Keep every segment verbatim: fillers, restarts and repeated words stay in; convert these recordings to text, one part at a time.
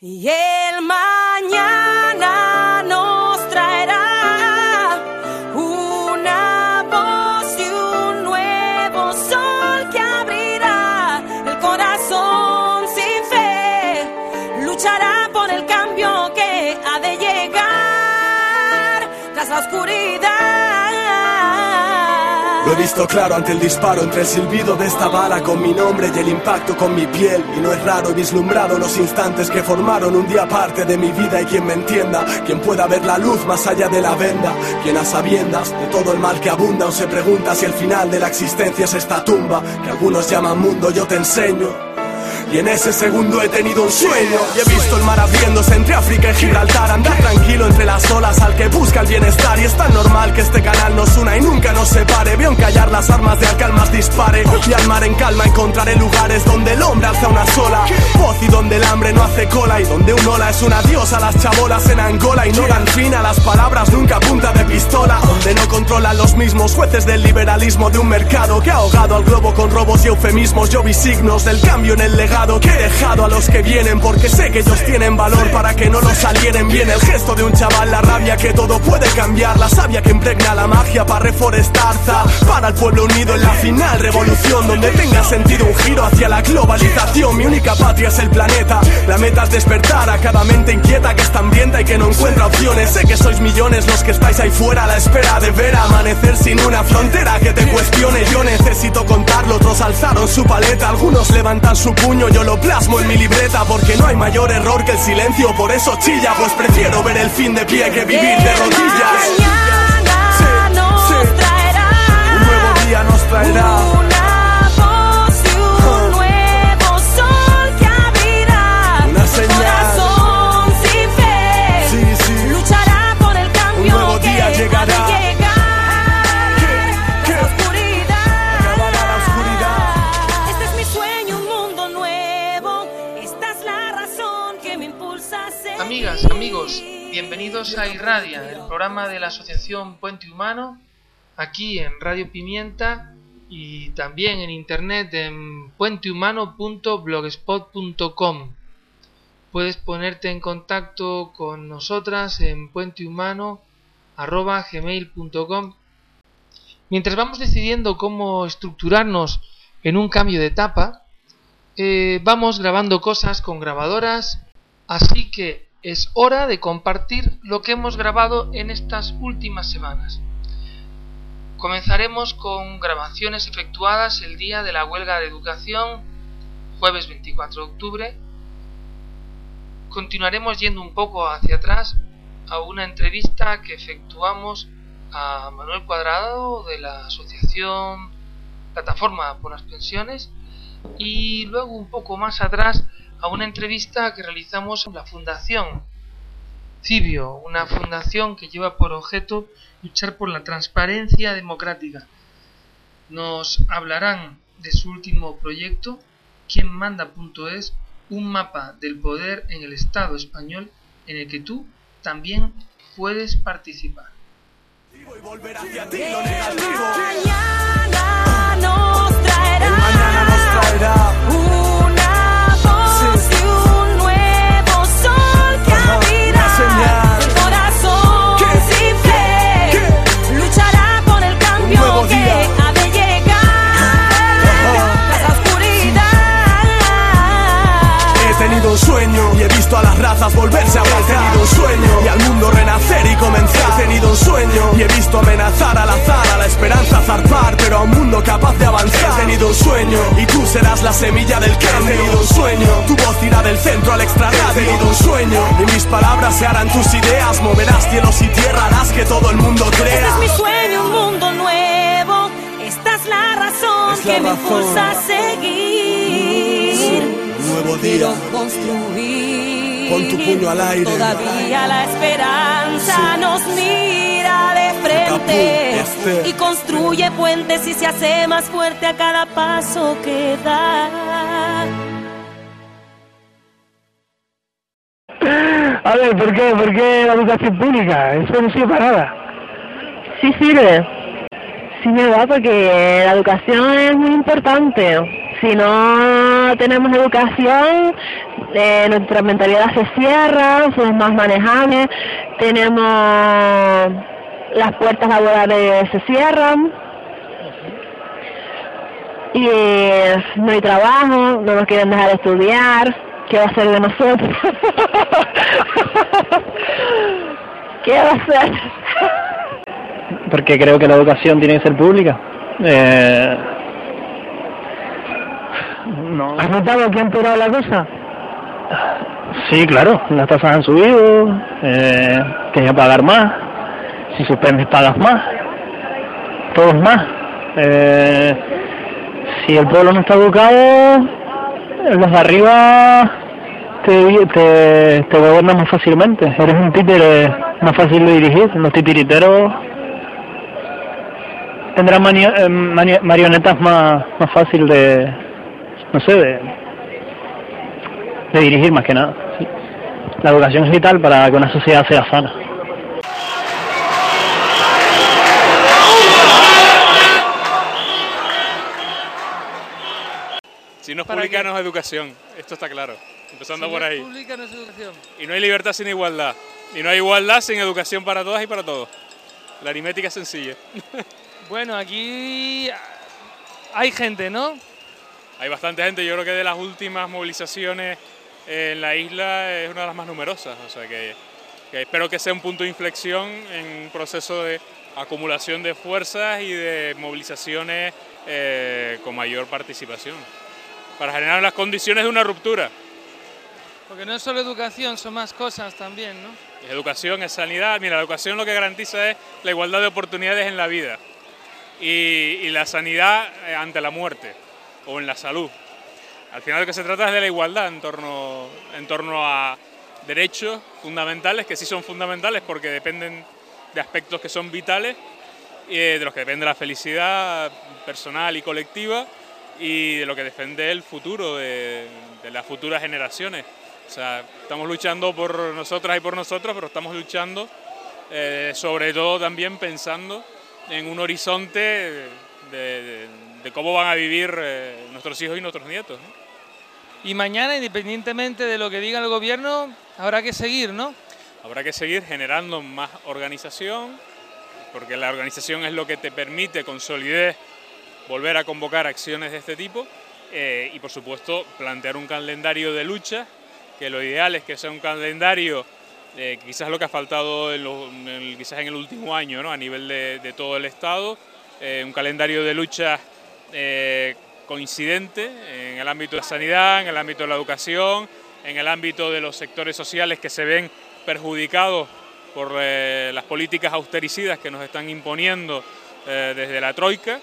Y el mañana nos traerá una voz y un nuevo sol que abrirá el corazón sin fe. Luchará por el cambio que ha de llegar tras la oscuridad. Lo he visto claro ante el disparo, entre el silbido de esta bala con mi nombre y el impacto con mi piel. Y no es raro, he vislumbrado los instantes que formaron un día parte de mi vida. Y quien me entienda, quien pueda ver la luz más allá de la venda, quien a sabiendas de todo el mal que abunda o se pregunta si el final de la existencia es esta tumba que algunos llaman mundo, yo te enseño. Y en ese segundo he tenido un sueño y he visto el mar abriéndose entre África y Gibraltar. Andar tranquilo entre las olas al que busca el bienestar. Y es tan normal que este canal nos una y nunca nos separe. Veo encallar las armas de al que al más dispare. Y al mar en calma encontraré lugares donde el hombre alza una sola voz y donde el hambre no hace cola. Y donde un ola es un adiós a las chabolas en Angola. Y no dan fin a las palabras nunca a punta de pistola. Donde no controlan los mismos jueces del liberalismo de un mercado que ha ahogado al globo con robos y eufemismos. Yo vi signos del cambio en el legado que he dejado a los que vienen, porque sé que ellos tienen valor para que no los alienen bien. El gesto de un chaval, la rabia que todo puede cambiar, la savia que impregna la magia para reforestar, para el pueblo unido en la final revolución, donde tenga sentido un giro hacia la globalización. Mi única patria es el planeta, la meta es despertar a cada mente inquieta que está hambrienta y que no encuentra opciones. Sé que sois millones los que estáis ahí fuera a la espera de ver amanecer sin una frontera que te cuestione. Yo necesito contarlo, otros alzaron su paleta, algunos levantan su puño, yo lo plasmo en mi libreta, porque no hay mayor error que el silencio, por eso chilla, pues prefiero ver el fin de pie que vivir de rodillas. Mañana Sí, nos sí. traerá Un nuevo día nos traerá una voz y un nuevo sol que abrirá una el señal. corazón sin fe. Sí, sí. Luchará por el cambio Un nuevo que día ha de llegará. llegar ¿Qué? tras la oscuridad. Acabará la oscuridad. Este es mi sueño, un mundo nuevo. Esta es la razón que me impulsa a seguir. Amigas, amigos, bienvenidos a Irradia, el programa de la Asociación Puente Humano, aquí en Radio Pimienta y también en internet en puentehumano punto blogspot punto com. Puedes ponerte en contacto con nosotras en puentehumano arroba gmail punto com. Mientras vamos decidiendo cómo estructurarnos en un cambio de etapa, eh, vamos grabando cosas con grabadoras, así que es hora de compartir lo que hemos grabado en estas últimas semanas. Comenzaremos con grabaciones efectuadas el día de la huelga de educación, jueves veinticuatro de octubre. Continuaremos yendo un poco hacia atrás a una entrevista que efectuamos a Manuel Cuadrado de la asociación Plataforma por las Pensiones, y luego un poco más atrás a una entrevista que realizamos en la Fundación Cibio, una fundación que lleva por objeto luchar por la transparencia democrática. Nos hablarán de su último proyecto, quien manda punto es, un mapa del poder en el Estado español en el que tú también puedes participar. Y volver hacia ti lo negativo. Mañana nos traerá, El mañana nos traerá una voz Sí. y un nuevo sol que Ajá, abrirá una señal. el corazón ¿Qué? sin fe. ¿Qué? Luchará por el cambio Un nuevo que día. ha de llegar tras la oscuridad. He tenido un sueño y he visto a las razas volverse a abrazar. He tenido un sueño y al mundo renacer y comenzar. He tenido un sueño y he visto amenazar al azar, a la esperanza zarpar, pero a un mundo capaz de avanzar. He tenido un sueño y tú serás la semilla del cambio. He tenido un sueño, tu voz irá del centro al extrarradio. He tenido un sueño y mis palabras se harán tus ideas. Moverás cielos y tierra, harás que todo el mundo crea. Este es mi sueño, un mundo nuevo. Esta es la razón Es la que me razón. impulsa a seguir. Un nuevo día. Quiero construir. Pon tu puño al aire. Todavía la esperanza Sí. nos mira de frente Este. y construye puentes y se hace más fuerte a cada paso que da. A ver, ¿por qué? ¿Por qué la educación pública? Eso no sirve para nada. Sí sirve, sí me va porque la educación es muy importante. si no tenemos educación, eh, nuestra mentalidad se cierra, somos más manejables, tenemos las puertas laborales se cierran y eh, no hay trabajo, no nos quieren dejar estudiar. ¿Qué va a hacer de nosotros? ¿Qué va a hacer? Porque creo que la educación tiene que ser pública. Eh, no. ¿Has notado que han empeorado la cosa? Sí, claro, las tasas han subido, eh, tienes que pagar más, si suspendes pagas más, todos más. Eh, si el pueblo no está educado, los de arriba te, te, te gobiernan más fácilmente, eres un títere más fácil de dirigir, los titiriteros tendrán mani mani marionetas más, más fácil de, no sé, de, de dirigir más que nada. Sí. La educación es vital para que una sociedad sea sana. Si no es pública no es educación, esto está claro, empezando si por no ahí. Es pública no es educación. Y no hay libertad sin igualdad, y no hay igualdad sin educación para todas y para todos. La aritmética es sencilla. Bueno, aquí hay gente, ¿no? Hay bastante gente, yo creo que de las últimas movilizaciones en la isla es una de las más numerosas, o sea que, que espero que sea un punto de inflexión en un proceso de acumulación de fuerzas y de movilizaciones eh, con mayor participación, para generar las condiciones de una ruptura. Porque no es solo educación, son más cosas también, ¿no? Es educación, es sanidad. Mira, la educación lo que garantiza es la igualdad de oportunidades en la vida y, y la sanidad ante la muerte o en la salud. Al final lo que se trata es de la igualdad en torno, en torno a derechos fundamentales, que sí son fundamentales porque dependen de aspectos que son vitales, y de los que depende la felicidad personal y colectiva, y de lo que defiende el futuro de, de las futuras generaciones. O sea, estamos luchando por nosotras y por nosotros, pero estamos luchando eh, sobre todo también pensando en un horizonte de, de, de cómo van a vivir eh, nuestros hijos y nuestros nietos, ¿no? Y mañana, independientemente de lo que diga el gobierno, habrá que seguir, ¿no? Habrá que seguir generando más organización, porque la organización es lo que te permite con solidez volver a convocar acciones de este tipo eh, y, por supuesto, plantear un calendario de lucha, que lo ideal es que sea un calendario, eh, quizás lo que ha faltado en lo, en el, quizás en el último año, ¿no? A nivel de, de todo el Estado, eh, un calendario de lucha eh, coincidente en el ámbito de la sanidad, en el ámbito de la educación, en el ámbito de los sectores sociales que se ven perjudicados por eh, las políticas austericidas que nos están imponiendo eh, desde la Troika,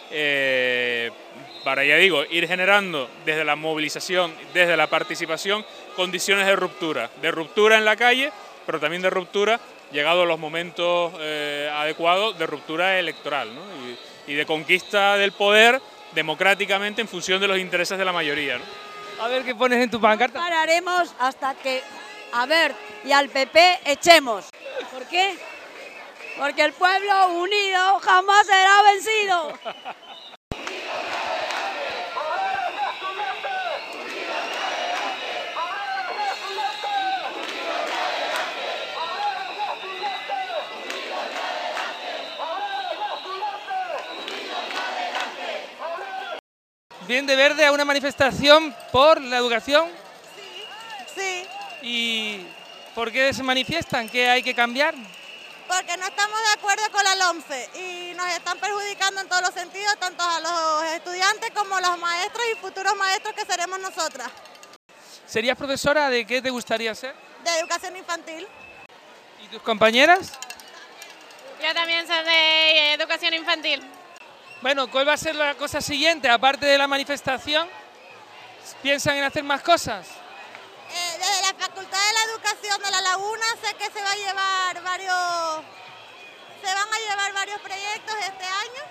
eh, para, ya digo, ir generando desde la movilización, desde la participación, condiciones de ruptura, de ruptura en la calle, pero también de ruptura, llegados los momentos eh, adecuados, de ruptura electoral, ¿no? y, y de conquista del poder democráticamente en función de los intereses de la mayoría, ¿no? A ver qué pones en tu pancarta. No pararemos hasta que a Wert y al P P echemos. ¿Por qué? Porque el pueblo unido jamás será vencido. Bien de verde a una manifestación por la educación. Sí, sí. ¿Y por qué se manifiestan? ¿Qué hay que cambiar? Porque no estamos de acuerdo con la LOMCE y nos están perjudicando en todos los sentidos, tanto a los estudiantes como a los maestros y futuros maestros que seremos nosotras. ¿Serías profesora? ¿De qué te gustaría ser? De educación infantil. ¿Y tus compañeras? Yo también soy de educación infantil. Bueno, ¿cuál va a ser la cosa siguiente? Aparte de la manifestación, ¿piensan en hacer más cosas? Eh, desde la Facultad de la Educación de La Laguna sé que se va a llevar varios, se van a llevar varios proyectos este año,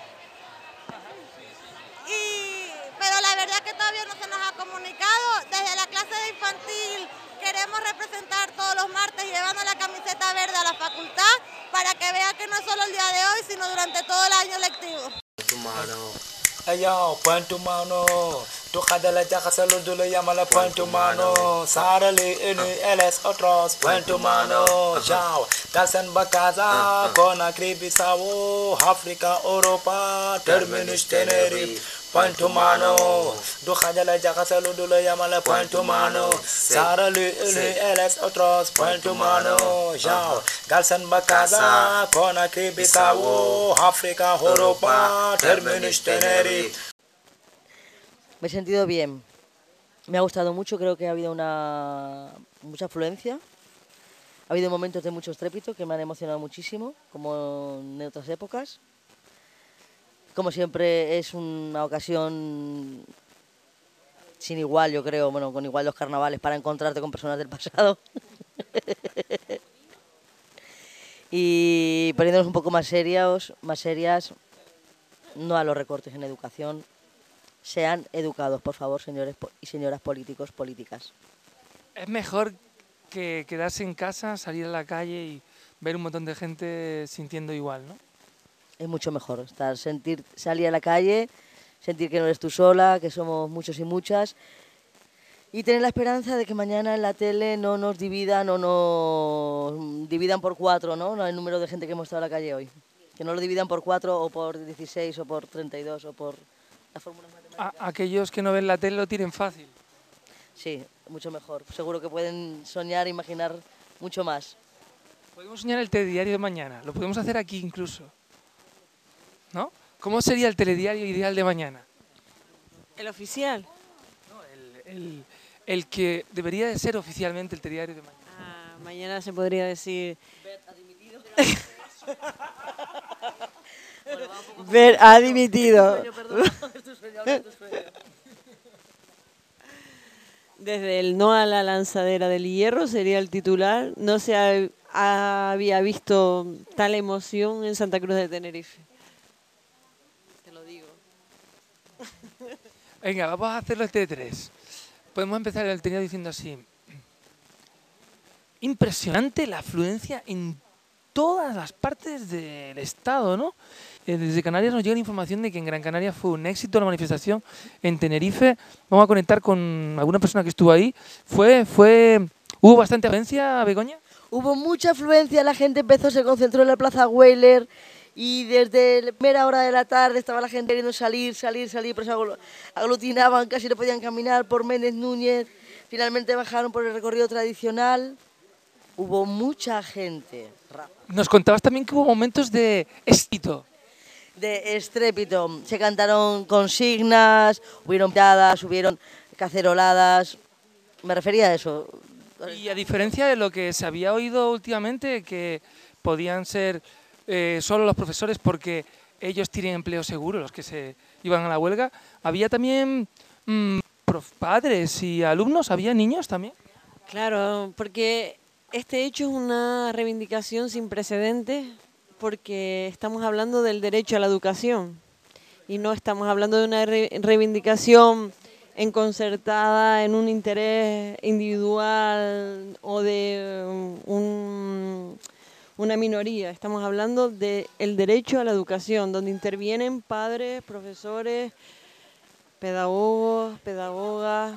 y, pero la verdad que todavía no se nos ha comunicado. Desde la clase de infantil queremos representar todos los martes llevando la camiseta verde a la facultad para que vean que no es solo el día de hoy, sino durante todo el año lectivo. Hey yo, Puente Humano, Tukadala jakasalo dulu yamala point to mano. Sarali ini ls otros point to mano. Jao dalsen bakaza kona kribi sawo Afrika Europa terminus Tenerife. Point to mano, do khajala jakasalo dulu yamala point to mano. Sarali ini ls otros point to mano. Jao dalsen bakaza kona kribi sawo Afrika Europa terminus Tenerife. Me he sentido bien, me ha gustado mucho, creo que ha habido una mucha afluencia, ha habido momentos de mucho estrépito que me han emocionado muchísimo, como en otras épocas. Como siempre es una ocasión sin igual, yo creo, bueno, con igual los carnavales, para encontrarte con personas del pasado. Y poniéndonos un poco más serios, más serias, no a los recortes en educación. Sean educados, por favor, señores y señoras políticos, políticas. Es mejor que quedarse en casa, salir a la calle y ver un montón de gente sintiendo igual, ¿no? Es mucho mejor estar, sentir, salir a la calle, sentir que no eres tú sola, que somos muchos y muchas, y tener la esperanza de que mañana en la tele no nos dividan o nos dividan por cuatro, ¿no? El número de gente que hemos estado en la calle hoy. Que no lo dividan por cuatro o por dieciséis o por treinta y dos o por las fórmulas matemáticas. A, aquellos que no ven la tele lo tienen fácil. Sí, mucho mejor. Seguro que pueden soñar, imaginar mucho más. Podemos soñar el telediario de mañana, lo podemos hacer aquí incluso, ¿no? ¿Cómo sería el telediario ideal de mañana? ¿El oficial? No, el, el, el que debería de ser oficialmente el telediario de mañana. Ah, mañana se podría decir... Ver ha dimitido. Desde el no a la lanzadera del hierro sería el titular. No se ha, ha, había visto tal emoción en Santa Cruz de Tenerife. Te lo digo. Venga, vamos a hacerlo este tres. Podemos empezar el tenido diciendo así. Impresionante la afluencia en todas las partes del estado, ¿no? Eh, desde Canarias nos llega la información de que en Gran Canaria fue un éxito la manifestación. En Tenerife vamos a conectar con alguna persona que estuvo ahí. Fue, fue, ¿Hubo bastante afluencia, Begoña? Hubo mucha afluencia, la gente empezó, se concentró en la Plaza Weyler y desde la primera hora de la tarde estaba la gente queriendo salir, salir, salir, pero se aglutinaban, casi no podían caminar por Méndez Núñez. Finalmente bajaron por el recorrido tradicional. Hubo mucha gente. Nos contabas también que hubo momentos de éxito. De estrépito. Se cantaron consignas, hubieron piadas, hubieron caceroladas. Me refería a eso. Y a diferencia de lo que se había oído últimamente, que podían ser eh, solo los profesores porque ellos tienen empleo seguro, los que se iban a la huelga, había también mmm, padres y alumnos, había niños también. Claro, porque este hecho es una reivindicación sin precedentes, porque estamos hablando del derecho a la educación y no estamos hablando de una re reivindicación en concertada, en un interés individual o de un, una minoría. Estamos hablando del derecho a la educación, donde intervienen padres, profesores, pedagogos, pedagogas,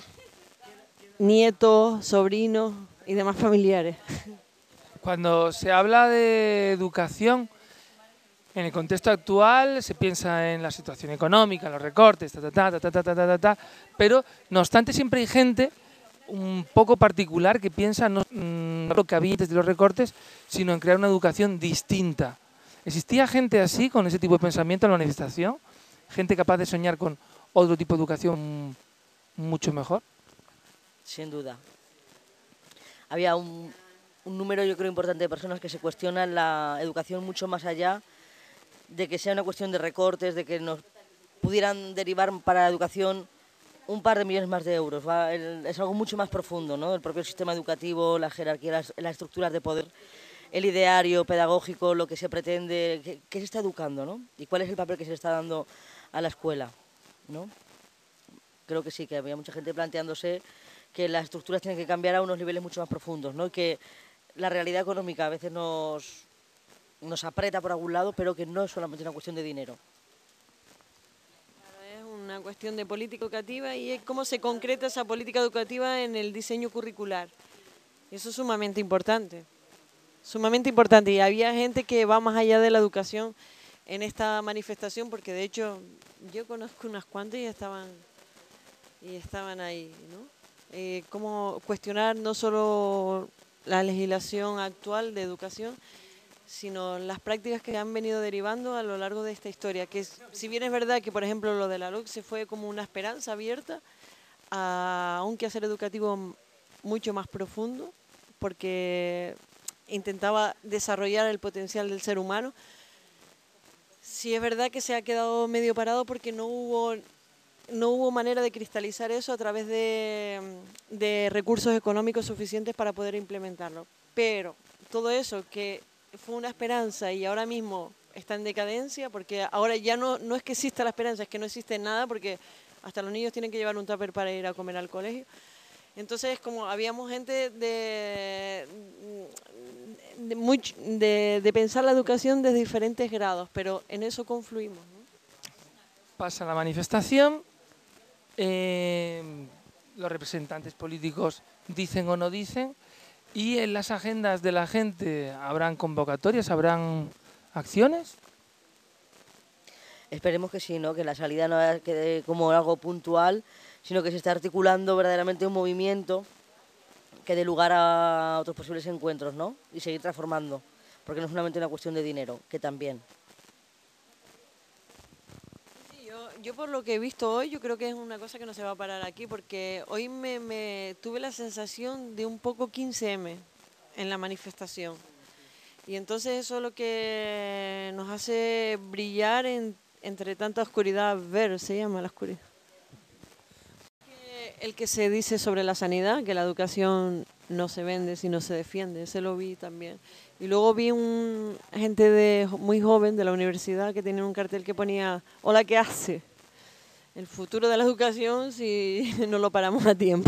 nietos, sobrinos y demás familiares. Cuando se habla de educación, en el contexto actual se piensa en la situación económica, los recortes, ta, ta, ta, ta, ta, ta, ta, ta, ta, pero no obstante siempre hay gente un poco particular que piensa no en lo que había antes de los recortes, sino en crear una educación distinta. ¿Existía gente así, con ese tipo de pensamiento en la manifestación? ¿Gente capaz de soñar con otro tipo de educación mucho mejor? Sin duda. Había un, un número, yo creo, importante de personas que se cuestionan la educación mucho más allá de que sea una cuestión de recortes, de que nos pudieran derivar para la educación un par de millones más de euros. ¿va? El, es algo mucho más profundo, ¿no? El propio sistema educativo, la jerarquía, las, las estructuras de poder, el ideario pedagógico, lo que se pretende, qué, qué se está educando, ¿no? Y cuál es el papel que se le está dando a la escuela, ¿no? Creo que sí, que había mucha gente planteándose que las estructuras tienen que cambiar a unos niveles mucho más profundos, ¿no? Y que la realidad económica a veces nos, nos aprieta por algún lado, pero que no es solamente una cuestión de dinero. Es una una cuestión de política educativa y es cómo se concreta esa política educativa en el diseño curricular. Eso es sumamente importante, sumamente importante. Y había gente que va más allá de la educación en esta manifestación, porque de hecho yo conozco unas cuantas y estaban, y estaban ahí, ¿no? Eh, cómo cuestionar no solo la legislación actual de educación, sino las prácticas que han venido derivando a lo largo de esta historia, que es, si bien es verdad que por ejemplo lo de la L O C se fue como una esperanza abierta a un quehacer educativo mucho más profundo, porque intentaba desarrollar el potencial del ser humano, sí es verdad que se ha quedado medio parado porque no hubo, no hubo manera de cristalizar eso a través de, de recursos económicos suficientes para poder implementarlo. Pero todo eso que fue una esperanza y ahora mismo está en decadencia, porque ahora ya no, no es que exista la esperanza, es que no existe nada, porque hasta los niños tienen que llevar un tupper para ir a comer al colegio. Entonces, como habíamos gente de, de, much, de, de pensar la educación desde diferentes grados, pero en eso confluimos, ¿no? Pasa la manifestación, eh, los representantes políticos dicen o no dicen, y en las agendas de la gente habrán convocatorias, habrán acciones. Esperemos que sí, ¿no? Que la salida no quede como algo puntual, sino que se esté articulando verdaderamente un movimiento que dé lugar a otros posibles encuentros, ¿no? Y seguir transformando, porque no es solamente una cuestión de dinero, que también. Sí, yo, yo por lo que he visto hoy, yo creo que es una cosa que no se va a parar aquí, porque hoy me, me tuve la sensación de un poco quince eme en la manifestación. Y entonces eso es lo que nos hace brillar en, entre tanta oscuridad, ver, se llama la oscuridad. El que se dice sobre la sanidad, que la educación no se vende sino se defiende, ese lo vi también. Y luego vi un gente de muy joven de la universidad que tenía un cartel que ponía: hola, ¿qué hace? El futuro de la educación si no lo paramos a tiempo.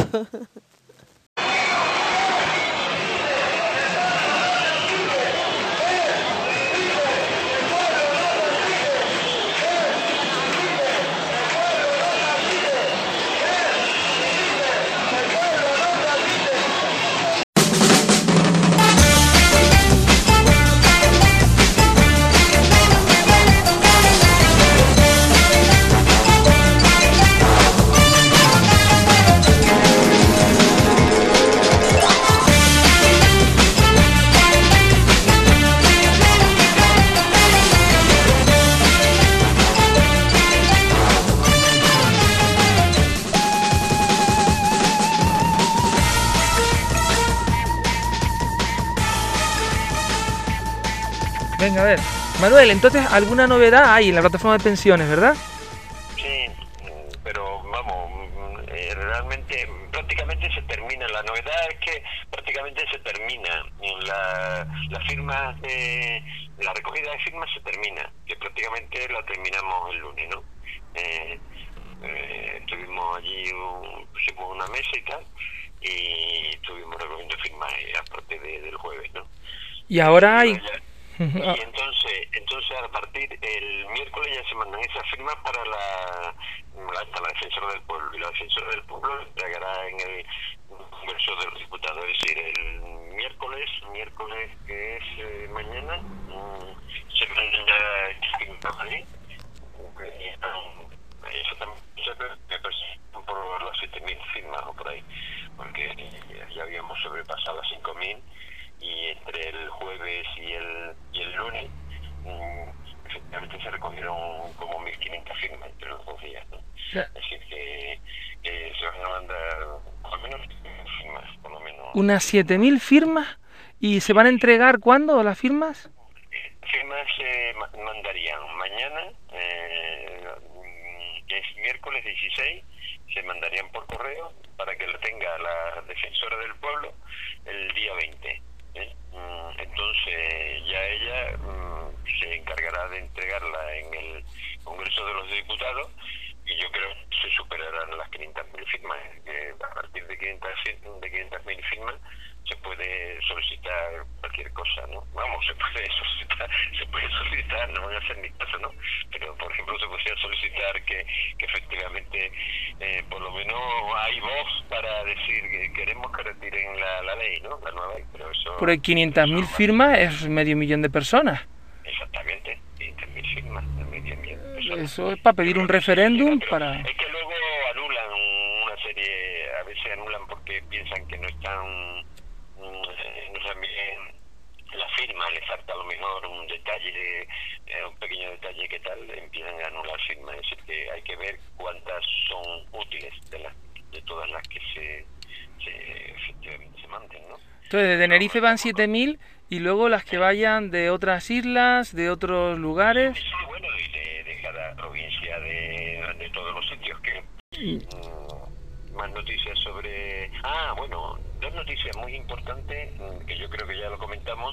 Venga, a ver. Manuel, entonces, ¿alguna novedad hay en la plataforma de pensiones, verdad? Sí, pero vamos, eh, realmente prácticamente se termina. La novedad es que prácticamente se termina. La, la firma de, la recogida de firmas se termina, que prácticamente la terminamos el lunes, ¿no? Eh, eh, estuvimos allí, un, pusimos una mesa y tal, y estuvimos recogiendo firmas a partir de, del jueves, ¿no? Y ahora hay... Y entonces, entonces a partir del miércoles ya se mandan esas firmas para la, hasta la defensora del pueblo, y la defensora del pueblo entregará en el Congreso de los Diputados, es decir, el miércoles, miércoles que es eh, mañana, mmm, se mandan ya firmas allí. Eso también me presentan por las siete mil firmas o por ahí, porque ya habíamos sobrepasado las cinco mil. Y entre el jueves y el y el lunes mmm, efectivamente se recogieron como mil quinientas firmas entre los dos días, ¿no? Sí. Es decir que, que se van a mandar por lo menos firmas, por lo menos unas siete mil firmas. ¿Y se van a entregar cuándo las firmas? Firmas se eh, mandarían mañana, eh, que es miércoles dieciséis, se mandarían por correo para que lo tenga la defensora del pueblo el día veinte. Entonces ya ella mmm, se encargará de entregarla en el Congreso de los Diputados, y yo creo que se superarán las quinientas mil firmas, que a partir de quinientas mil firmas se puede solicitar cualquier cosa, ¿no? Vamos, se puede solicitar, se puede solicitar, no van a hacer ni caso, ¿no? Pero, por ejemplo, se podría solicitar que, que efectivamente, eh, por lo menos hay voz para decir que queremos que retiren la, la ley, ¿no? La nueva ley, pero eso... Por quinientas mil firmas es medio millón de personas. Exactamente, quinientas mil firmas, medio millón de personas. Eso es para pedir un referéndum, para... Es que luego anulan una serie, a veces anulan porque piensan que no están... no saben bien la firma, le falta a lo mejor un detalle, eh, un pequeño detalle que tal, empiezan a anular firmas. Es decir, que hay que ver cuántas son útiles de las de todas las que se, se efectivamente se manden, ¿no? Entonces, de Tenerife van siete mil y luego las que vayan de otras islas, de otros lugares. Sí, bueno, y de, de cada provincia, de, de todos los sitios que... Mm, más noticias sobre... Ah, bueno, dos noticias muy importantes, que yo creo que ya lo comentamos.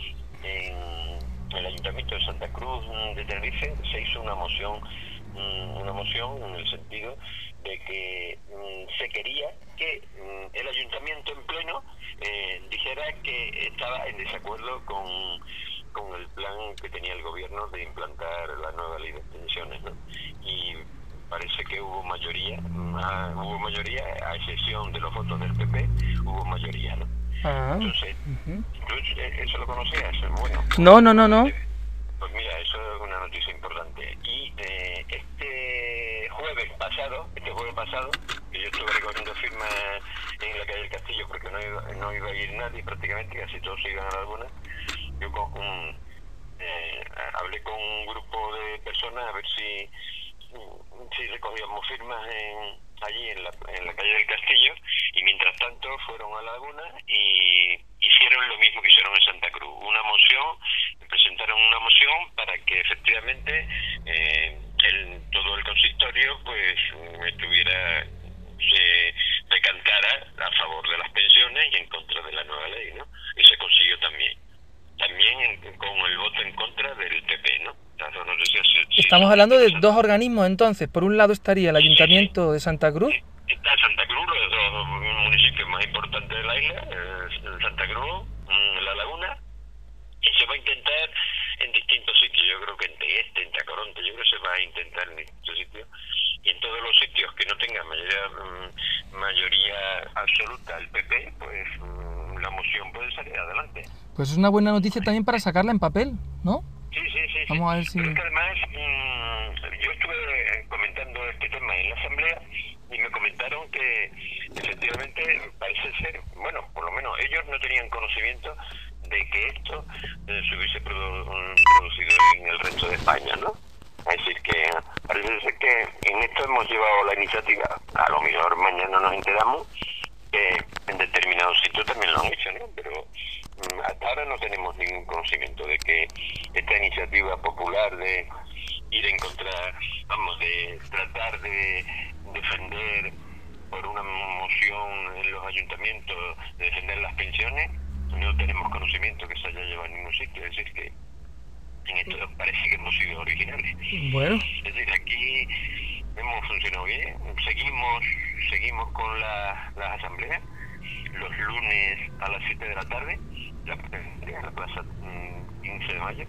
En el Ayuntamiento de Santa Cruz de Tenerife se hizo una moción, una moción en el sentido de que se quería que el Ayuntamiento en pleno eh, dijera que estaba en desacuerdo con, con el plan que tenía el gobierno de implantar la nueva ley de pensiones, ¿no? Y parece que hubo mayoría, ah, hubo mayoría, a excepción de los votos del P P, hubo mayoría, ¿no? Ah, Entonces, uh-huh. ¿tú eso lo conocías? Bueno. No, no, no, no. Pues mira, eso es una noticia importante. Y eh, este jueves pasado, este jueves pasado, que yo estuve recogiendo firmas en la calle del Castillo porque no iba, no iba a ir nadie prácticamente, casi todos se iban a la Laguna, yo con un, eh, hablé con un grupo de personas a ver si sí recogíamos firmas en, allí en la, en la calle del Castillo, y mientras tanto fueron a la Laguna y hicieron lo mismo que hicieron en Santa Cruz, una moción, presentaron una moción para que efectivamente eh, el, todo el consistorio pues estuviera, se decantara a favor de las pensiones y en contra de la nueva ley, ¿no? Y se consiguió también. También en, con el voto en contra del P P, ¿no? No sé si, si Estamos hablando de dos organismos entonces. Por un lado estaría el Ayuntamiento de Santa Cruz. Está Santa Cruz, los dos municipios más importantes de la isla, eh, Santa Cruz, La Laguna, y se va a intentar en distintos sitios. Yo creo que en Tegueste, en Tacoronte, yo creo que se va a intentar en distintos sitios. Y en todos los sitios que no tengan mayoría, mayoría absoluta el P P, pues la moción puede salir adelante. Pues es una buena noticia también para sacarla en papel, ¿no? Sí, sí, sí. Vamos a ver si... Pero es que además, mmm, yo estuve comentando este tema en la asamblea y me comentaron que efectivamente parece ser, bueno, por lo menos ellos no tenían conocimiento de que esto eh, se hubiese produ producido en el resto de España, ¿no? Es decir, que parece ser que en esto hemos llevado la iniciativa, a lo mejor mañana nos enteramos que en determinados sitios también lo han hecho, ¿no? Pero mmm, hasta ahora no tenemos ningún conocimiento de que esta iniciativa popular de ir en contra, vamos, de tratar de defender por una moción en los ayuntamientos, de defender las pensiones, no tenemos conocimiento que se haya llevado a ningún sitio. Es decir, que en esto parece que hemos sido originales. Bueno. Es decir, aquí hemos funcionado bien, seguimos seguimos con la, las asambleas, los lunes a las siete de la tarde, la, la plaza mmm, quince de mayo,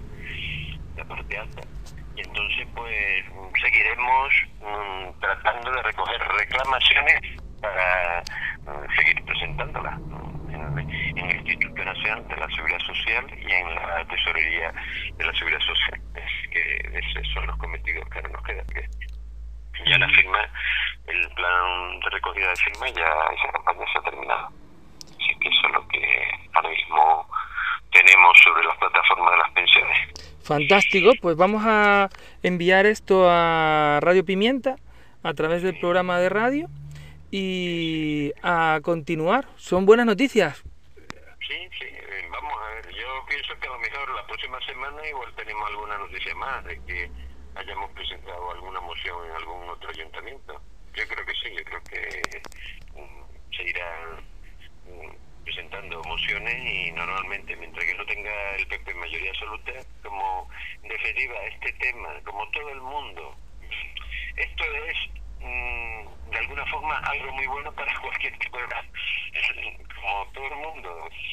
la parte alta, y entonces pues seguiremos mmm, tratando de recoger reclamaciones para mmm, seguir presentándolas en, en el Instituto Nacional de la Seguridad Social y en la Tesorería de la Seguridad Social. Así que esos son los cometidos que ahora nos quedan. Que ya la firma, el plan de recogida de firmas, ya esa campaña se ha terminado. Así que eso es lo que ahora mismo tenemos sobre las plataformas de las pensiones. Fantástico, pues vamos a enviar esto a Radio Pimienta a través del programa de radio y a continuar. Son buenas noticias. Sí, sí, vamos a ver, yo pienso que a lo mejor la próxima semana igual tenemos alguna noticia más de que hayamos presentado alguna moción en algún otro ayuntamiento. Yo creo que sí, yo creo que um, se irán um, presentando mociones y normalmente, mientras que no tenga el P P mayoría absoluta, como en definitiva este tema, como todo el mundo, esto es um, de alguna forma algo muy bueno para cualquier tipo de... como todo el mundo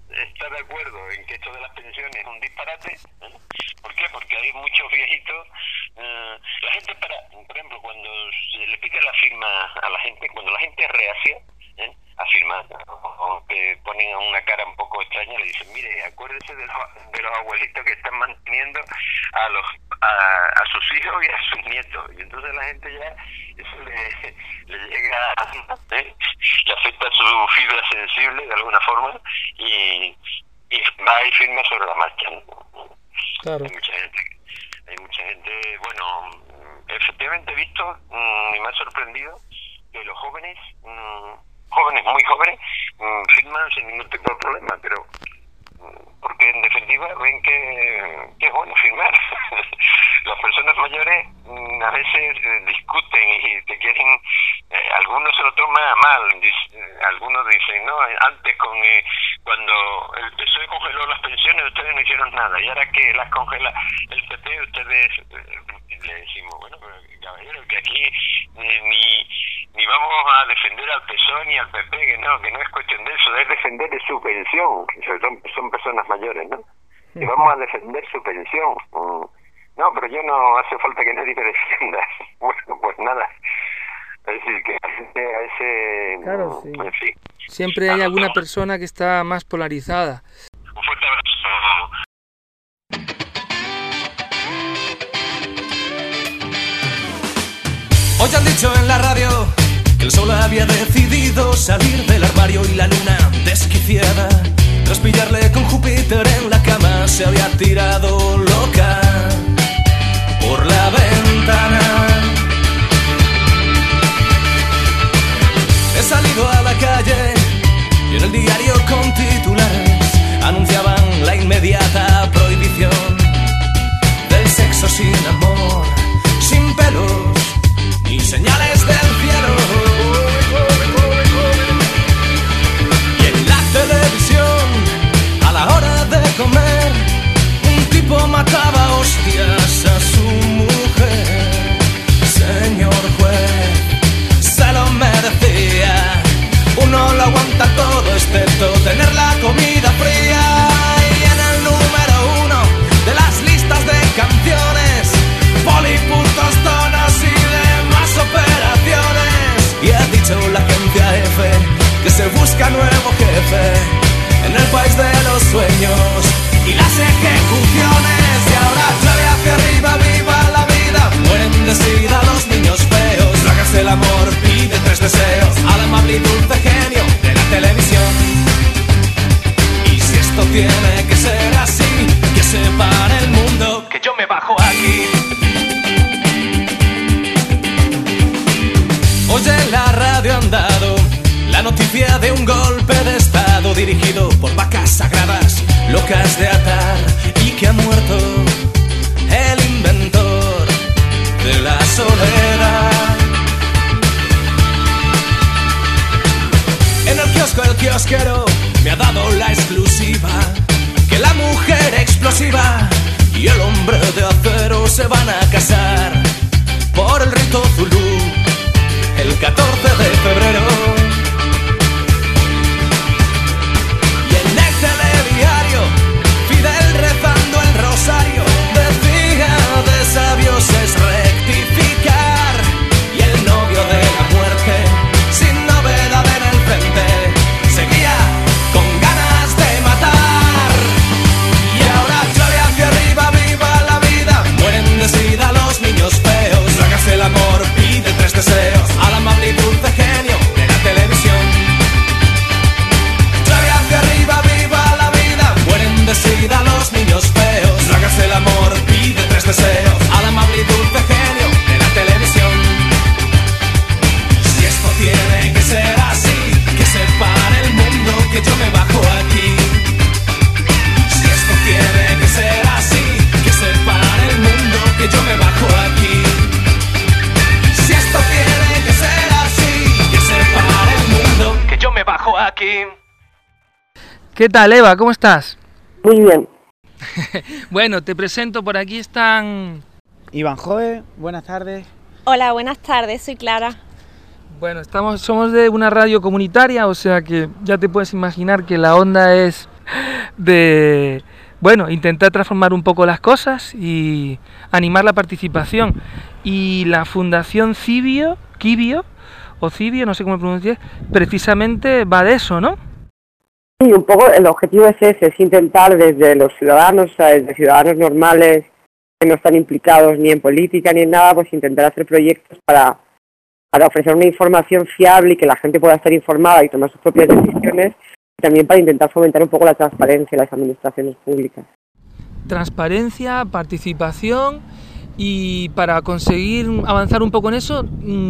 está de acuerdo en que esto de las pensiones es un disparate. ¿eh? ¿Por qué? Porque hay muchos viejitos. Eh, la gente, para, por ejemplo, cuando se le pide la firma a la gente, cuando la gente es reacia ¿eh? a firmar, o que ponen una cara un poco extraña, le dicen, mire, acuérdese de los, de los abuelitos que están manteniendo a los a, a sus hijos y a sus nietos. Y entonces la gente ya, eso le, le llega, ¿eh? le afecta su fibra sensible de alguna forma y, y va y firma sobre la marcha, ¿no? Claro. Hay mucha gente, hay mucha gente, bueno, efectivamente he visto mmm, y me ha sorprendido que los jóvenes, mmm, jóvenes, muy jóvenes, mmm, firman sin ningún tipo de problema, pero mmm, porque en definitiva ven que, que es bueno firmar. Las personas mayores mmm, a veces eh, discuten y te quieren, eh, algunos se lo toman mal, dice, eh, algunos dicen, no, antes con eh, cuando el P S O E congeló las pensiones ustedes no hicieron nada, y ahora que las congela el P P ustedes eh, le decimos, bueno, pero caballero, que aquí eh, ni ni vamos a defender al P S O E ni al P P, que no, que no es cuestión de eso, es defender su pensión, son, son personas mayores, ¿no? Y vamos a defender su pensión. No, pero yo no hace falta que nadie me defienda. Bueno, pues nada. Es decir, que a ese... Claro, sí. En fin. Siempre hay alguna persona que está más polarizada. Un fuerte abrazo. Hoy han dicho en la radio que el sol había decidido salir del armario y la luna desquiciada, tras pillarle con Júpiter en la cama, se había tirado loca por la ventana. He salido a la calle y en el diario con titulares anunciaban la inmediata prohibición del sexo sin amor, sin pelos ni señales del cielo. Y en la televisión, a la hora de comer, un tipo mataba a hostias a su mujer. Señor juez, se lo merecía. Uno lo aguanta todo excepto tener la comida fría. Y en el número uno de las listas de canciones, polipuntos, tonos y demás operaciones. Y ha dicho la agencia F que se busca nuevo jefe en el país de los sueños y las ejecuciones. Y ahora llueve hacia arriba, viva la vida, mueren de sida los niños feos. Hágase el amor, pide tres deseos al amable y dulce genio de la televisión. Y si esto tiene que ser así, que se pare el mundo, que yo me bajo aquí. Hoy en la radio han dado la noticia de un golpe de estado dirigido por vacas sagradas, locas de atar, y que ha muerto el inventor de la soledad. En el kiosco el kiosquero me ha dado la exclusiva que la mujer explosiva y el hombre de acero se van a casar por el rito zulú el catorce de febrero. Y en el telediario, Fidel rezando el rosario decía de sabios es rectificar. Y el novio de la muerte, sin novedad en el frente, seguía con ganas de matar. Y ahora llueve hacia arriba, viva la vida, mueren de sida los niños feos. Hágase el amor, pide tres deseos al amable y dulce genio de la televisión. Llueve hacia arriba, viva la vida, mueren de sida los niños feos. Hágase el amor, pide tres deseos al amable y dulce genio de la televisión. Si esto tiene que ser así, que se pare el mundo, que yo me bajo aquí. Si esto tiene que ser así, que se pare el mundo, que yo me bajo aquí. Si esto tiene que ser así, que se pare el mundo, que yo me bajo aquí. ¿Qué tal, Eva? ¿Cómo estás? Muy bien. Bueno, te presento, por aquí están... Iván Joe, buenas tardes. Hola, buenas tardes, soy Clara. Bueno, estamos, somos de una radio comunitaria, o sea que ya te puedes imaginar que la onda es de, bueno, intentar transformar un poco las cosas y animar la participación. Y la Fundación Cibio, Cibio, o Cibio, no sé cómo pronunciar, precisamente va de eso, ¿no? Sí, un poco el objetivo es ese, es intentar desde los ciudadanos, o sea, desde ciudadanos normales que no están implicados ni en política ni en nada, pues intentar hacer proyectos para, para ofrecer una información fiable y que la gente pueda estar informada y tomar sus propias decisiones, y también para intentar fomentar un poco la transparencia en las administraciones públicas. Transparencia, participación, y para conseguir avanzar un poco en eso,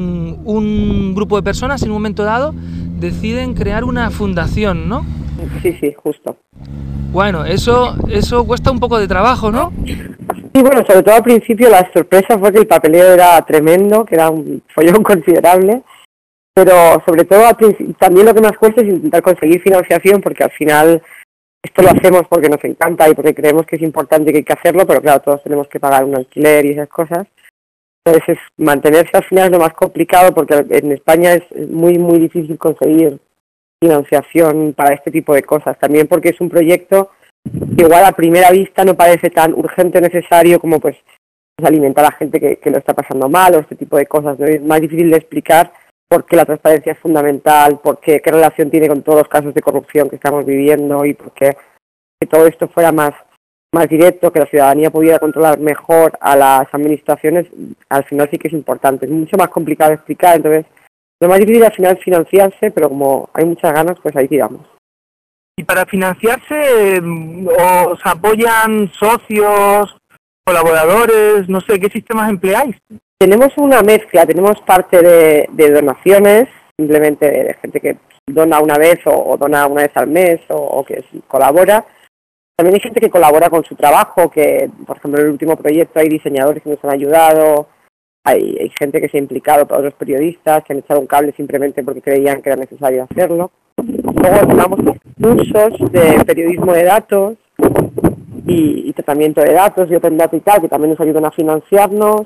un grupo de personas en un momento dado deciden crear una fundación, ¿no? Sí, sí, justo. Bueno, eso eso cuesta un poco de trabajo, ¿no? Sí, bueno, sobre todo al principio la sorpresa fue que el papeleo era tremendo, que era un follón considerable, pero sobre todo al principio, también lo que más cuesta es intentar conseguir financiación, porque al final esto lo hacemos porque nos encanta y porque creemos que es importante y que hay que hacerlo, pero claro, todos tenemos que pagar un alquiler y esas cosas. Entonces, es mantenerse al final es lo más complicado, porque en España es muy, muy difícil conseguir financiación para este tipo de cosas. También porque es un proyecto que igual a primera vista no parece tan urgente o necesario como pues, pues alimentar a la gente que, que lo está pasando mal o este tipo de cosas, ¿no? Es más difícil de explicar por qué la transparencia es fundamental, por qué, qué relación tiene con todos los casos de corrupción que estamos viviendo y por qué que todo esto fuera más más directo, que la ciudadanía pudiera controlar mejor a las administraciones, al final sí que es importante. Es mucho más complicado de explicar, entonces lo más difícil al final es financiarse, pero como hay muchas ganas, pues ahí tiramos. Y para financiarse, ¿os apoyan socios, colaboradores? No sé, ¿qué sistemas empleáis? Tenemos una mezcla, tenemos parte de, de donaciones, simplemente de gente que dona una vez o, o dona una vez al mes o, o que colabora. También hay gente que colabora con su trabajo, que por ejemplo en el último proyecto hay diseñadores que nos han ayudado, hay, hay gente que se ha implicado, para otros periodistas que han echado un cable simplemente porque creían que era necesario hacerlo. Luego tenemos cursos de periodismo de datos y, y tratamiento de datos y open data y tal, que también nos ayudan a financiarnos.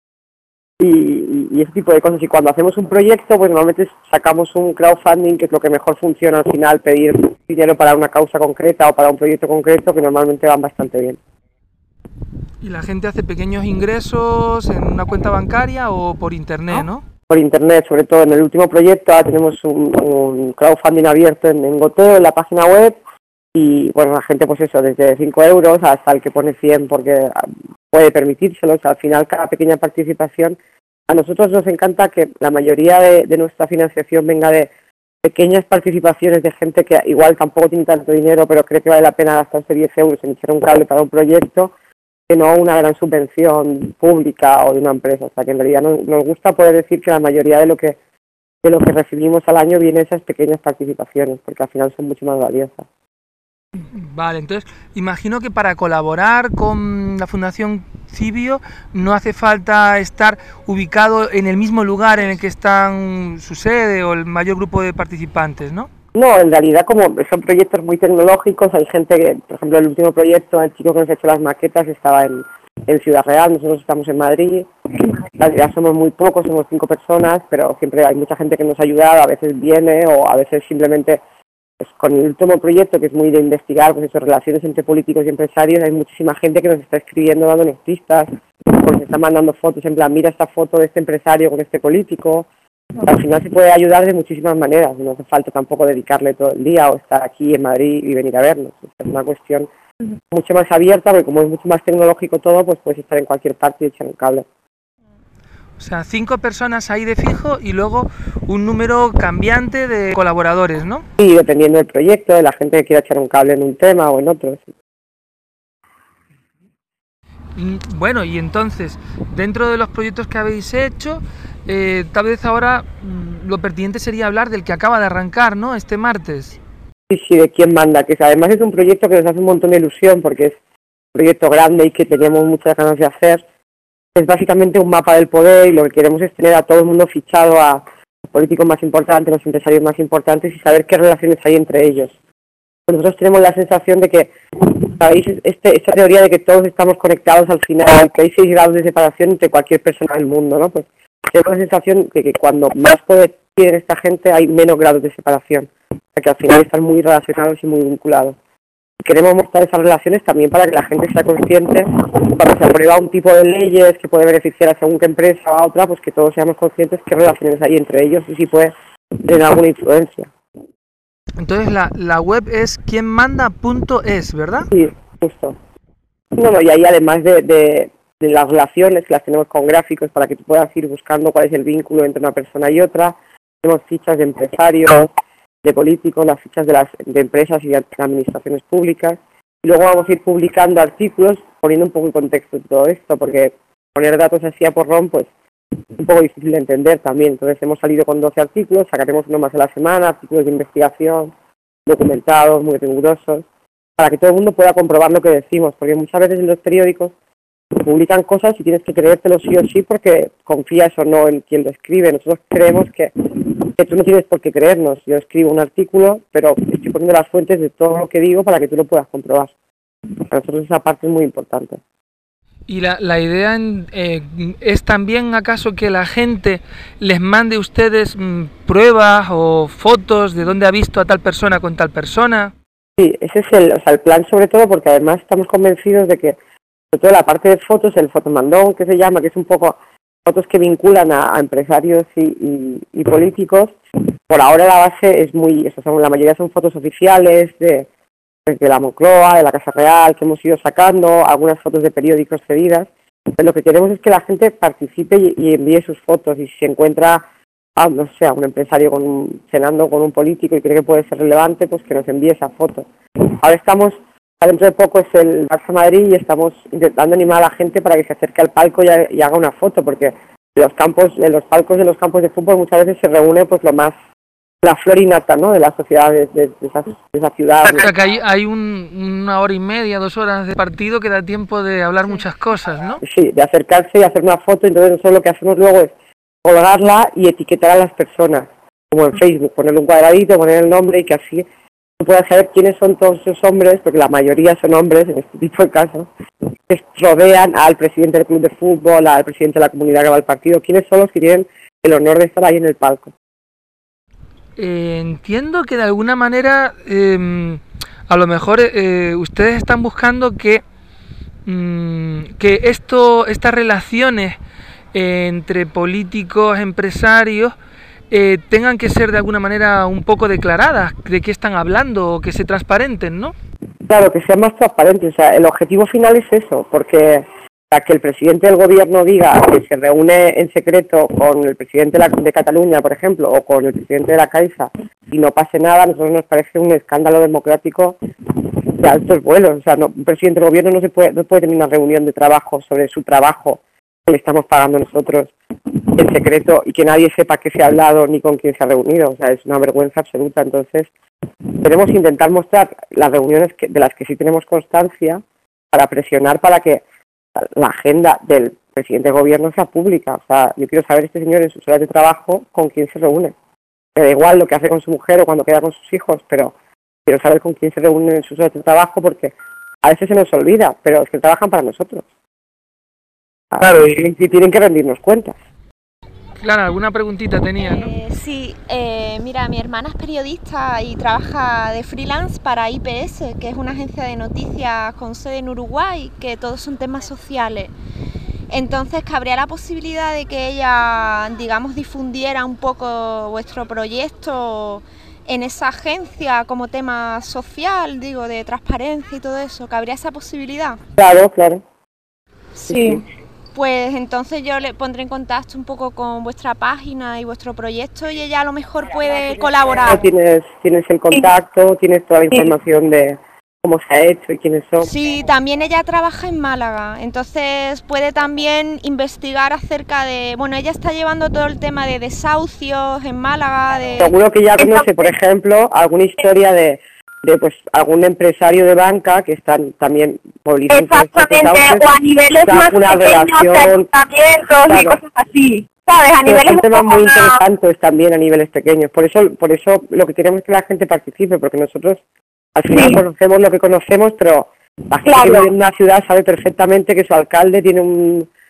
Y, y ese tipo de cosas. Y cuando hacemos un proyecto, pues normalmente sacamos un crowdfunding, que es lo que mejor funciona al final, pedir dinero para una causa concreta o para un proyecto concreto, que normalmente van bastante bien. ¿Y la gente hace pequeños ingresos en una cuenta bancaria o por internet, no? Por internet, sobre todo en el último proyecto, ahora tenemos un, un crowdfunding abierto en, en Goteo, en la página web, y bueno, la gente pues eso, desde cinco euros hasta el que pone cien porque puede permitírselo. O sea, al final cada pequeña participación, a nosotros nos encanta que la mayoría de, de nuestra financiación venga de pequeñas participaciones de gente que igual tampoco tiene tanto dinero, pero cree que vale la pena gastarse diez euros en echar un cable para un proyecto, que no una gran subvención pública o de una empresa. O sea, que en realidad nos, nos gusta poder decir que la mayoría de lo que de lo que recibimos al año viene de esas pequeñas participaciones, porque al final son mucho más valiosas. Vale, entonces imagino que para colaborar con la Fundación Cibio no hace falta estar ubicado en el mismo lugar en el que están su sede o el mayor grupo de participantes, ¿no? No, en realidad como son proyectos muy tecnológicos, hay gente que, por ejemplo, el último proyecto, el chico que nos ha hecho las maquetas estaba en, en Ciudad Real, nosotros estamos en Madrid, ya somos muy pocos, somos cinco personas, pero siempre hay mucha gente que nos ha ayudado, a veces viene o a veces simplemente... Pues con el último proyecto, que es muy de investigar, pues eso, relaciones entre políticos y empresarios, hay muchísima gente que nos está escribiendo, dándonos pistas, porque nos está mandando fotos, en plan, mira esta foto de este empresario con este político. Al final se puede ayudar de muchísimas maneras, no hace falta tampoco dedicarle todo el día o estar aquí en Madrid y venir a vernos. Es una cuestión mucho más abierta, porque como es mucho más tecnológico todo, pues puedes estar en cualquier parte y echar un cable. O sea, cinco personas ahí de fijo y luego un número cambiante de colaboradores, ¿no? Sí, dependiendo del proyecto, de la gente que quiera echar un cable en un tema o en otro. Sí. Bueno, y entonces, dentro de los proyectos que habéis hecho, eh, tal vez ahora lo pertinente sería hablar del que acaba de arrancar, ¿no? Este martes. Sí, sí, de quién manda, que además es un proyecto que nos hace un montón de ilusión porque es un proyecto grande y que teníamos muchas ganas de hacer. Es básicamente un mapa del poder y lo que queremos es tener a todo el mundo fichado, a los políticos más importantes, los empresarios más importantes y saber qué relaciones hay entre ellos. Nosotros tenemos la sensación de que, ¿sabéis? Este, esta teoría de que todos estamos conectados al final, que hay seis grados de separación entre cualquier persona del mundo, ¿no? Pues tenemos la sensación de que cuando más poder tiene esta gente hay menos grados de separación, o sea que al final están muy relacionados y muy vinculados. Queremos mostrar esas relaciones también para que la gente sea consciente, cuando se aprueba un tipo de leyes que puede beneficiar a según qué empresa o a otra, pues que todos seamos conscientes qué relaciones hay entre ellos y si puede tener alguna influencia. Entonces la, la web es quien manda punto es, ¿verdad? Sí, justo. Bueno, y ahí además de, de, de las relaciones que las tenemos con gráficos para que tú puedas ir buscando cuál es el vínculo entre una persona y otra, tenemos fichas de empresarios, de políticos, las fichas de las de empresas y de administraciones públicas, y luego vamos a ir publicando artículos poniendo un poco en contexto de todo esto, porque poner datos así a porrón pues es un poco difícil de entender también. Entonces hemos salido con doce artículos, sacaremos uno más a la semana, artículos de investigación documentados, muy rigurosos, para que todo el mundo pueda comprobar lo que decimos, porque muchas veces en los periódicos publican cosas y tienes que creértelo sí o sí porque confías o no en quien lo escribe. Nosotros creemos que, que tú no tienes por qué creernos. Yo escribo un artículo, pero estoy poniendo las fuentes de todo lo que digo para que tú lo puedas comprobar. Para nosotros esa parte es muy importante. ¿Y la, la idea en, eh, es también acaso que la gente les mande a ustedes mmm, pruebas o fotos de dónde ha visto a tal persona con tal persona? Sí, ese es el, o sea, el plan sobre todo, porque además estamos convencidos de que sobre todo la parte de fotos, el fotomandón que se llama, que es un poco fotos que vinculan a, a empresarios y, y, y políticos. Por ahora la base es muy, eso son, la mayoría son fotos oficiales de, de la Moncloa, de la Casa Real, que hemos ido sacando, algunas fotos de periódicos cedidas. Pero lo que queremos es que la gente participe y, y envíe sus fotos, y si se encuentra, ah, no sé, a un empresario con un, cenando con un político y cree que puede ser relevante, pues que nos envíe esa foto. Ahora estamos, dentro de poco es el Barça Madrid y estamos intentando animar a la gente para que se acerque al palco y, y haga una foto, porque los campos, en los palcos de los campos de fútbol muchas veces se reúne pues lo más, la flor y nata, ¿no?, de la sociedad de, de, de, esa, de esa ciudad. O sea, que hay, hay un, una hora y media, dos horas de partido que da tiempo de hablar muchas cosas, ¿no? Sí, de acercarse y hacer una foto. Entonces nosotros lo que hacemos luego es colgarla y etiquetar a las personas, como en Facebook, ponerle un cuadradito, poner el nombre y que así tú puedas saber quiénes son todos esos hombres, porque la mayoría son hombres en este tipo de casos, que rodean al presidente del club de fútbol, al presidente de la comunidad que va al partido, quiénes son los que tienen el honor de estar ahí en el palco. Eh, entiendo que de alguna manera eh, a lo mejor eh, ustedes están buscando que, mm, que esto, estas relaciones eh, entre políticos, empresarios, eh, tengan que ser de alguna manera un poco declaradas, de qué están hablando, o que se transparenten, ¿no? Claro, que sean más transparentes. O sea, el objetivo final es eso, porque para que el presidente del gobierno diga que se reúne en secreto con el presidente de, la, de Cataluña, por ejemplo, o con el presidente de la Caixa, y no pase nada, a nosotros nos parece un escándalo democrático de altos vuelos. O sea, no, un presidente del gobierno no se puede, no puede tener una reunión de trabajo sobre su trabajo que le estamos pagando nosotros en secreto y que nadie sepa qué se ha hablado ni con quién se ha reunido. O sea, es una vergüenza absoluta. Entonces, queremos intentar mostrar las reuniones que, de las que sí tenemos constancia, para presionar para que la agenda del presidente de gobierno sea pública. O sea, yo quiero saber este señor en sus horas de trabajo con quién se reúne. Me da igual lo que hace con su mujer o cuando queda con sus hijos, pero quiero saber con quién se reúne en sus horas de trabajo, porque a veces se nos olvida, pero es que trabajan para nosotros. Claro, y, y tienen que rendirnos cuentas. Claro, alguna preguntita tenía, ¿no? Eh, sí, eh, mira, mi hermana es periodista y trabaja de freelance para I P S, que es una agencia de noticias con sede en Uruguay, que todos son temas sociales. Entonces, ¿cabría la posibilidad de que ella, digamos, difundiera un poco vuestro proyecto en esa agencia como tema social, digo, de transparencia y todo eso? ¿Cabría esa posibilidad? Claro, claro. Sí. sí. Pues entonces yo le pondré en contacto un poco con vuestra página y vuestro proyecto y ella a lo mejor puede colaborar. Tienes, tienes el contacto, tienes toda la información de cómo se ha hecho y quiénes son. Sí, también ella trabaja en Málaga, entonces puede también investigar acerca de... Bueno, ella está llevando todo el tema de desahucios en Málaga. De... Seguro que ya conoce, por ejemplo, alguna historia de... de pues algún empresario de banca que están también movilizando. Exactamente, o a niveles más una pequeños, relación, claro, y cosas así, ¿sabes? A niveles son temas muy muy interesantes también a niveles pequeños. Por eso, por eso lo que queremos es que la gente participe, porque nosotros al final sí. conocemos lo que conocemos, pero la gente claro. que vive en una ciudad sabe perfectamente que su alcalde tiene un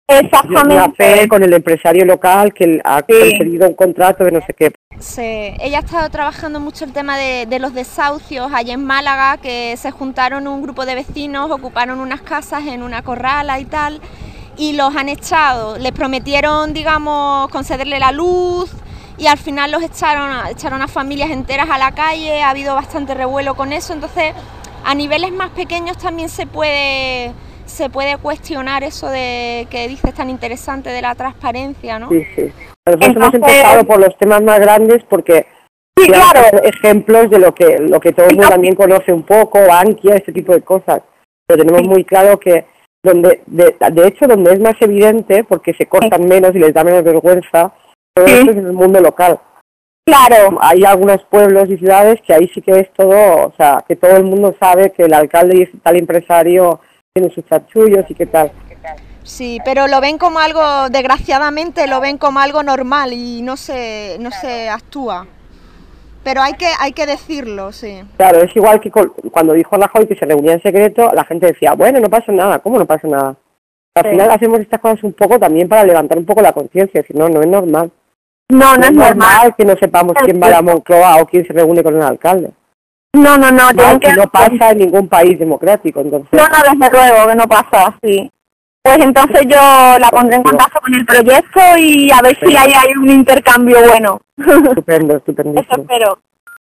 Exactamente. Una fe con el empresario local que ha sí. conseguido un contrato de no sé qué. Sí, ella ha estado trabajando mucho el tema de, de los desahucios allá en Málaga, que se juntaron un grupo de vecinos, ocuparon unas casas en una corrala y tal, y los han echado. Les prometieron, digamos, concederle la luz y al final los echaron, echaron a familias enteras a la calle. Ha habido bastante revuelo con eso, entonces a niveles más pequeños también se puede... se puede cuestionar eso de que dices tan interesante de la transparencia, ¿no? Sí, sí. Nosotros hemos empezado por los temas más grandes porque sí, claro, ejemplos de lo que lo que todo el mundo también conoce un poco, Ankia, ese tipo de cosas. Pero tenemos sí. muy claro que donde de, de hecho donde es más evidente, porque se cortan sí. menos y les da menos vergüenza, todo sí. esto es en el mundo local. Claro. Hay algunos pueblos y ciudades que ahí sí que es todo, o sea, que todo el mundo sabe que el alcalde y ese tal empresario tiene sus chachullos y qué tal. Sí, pero lo ven como algo, desgraciadamente lo ven como algo normal y no se no se actúa. Pero hay que hay que decirlo, sí. Claro, es igual que con, cuando dijo Rajoy que se reunía en secreto, la gente decía, bueno, no pasa nada, ¿cómo no pasa nada? Al sí. final hacemos estas cosas un poco también para levantar un poco la conciencia, si no, no es normal. No, no, no es normal, normal que no sepamos quién va a la Moncloa o quién se reúne con el alcalde. No, no, no. No, que no pasa en ningún país democrático, entonces. No, no, desde luego que no pasa así. Pues entonces yo la pondré en contacto con el proyecto y a ver sí. si hay, hay un intercambio bueno. Estupendo, estupendo. Eso espero.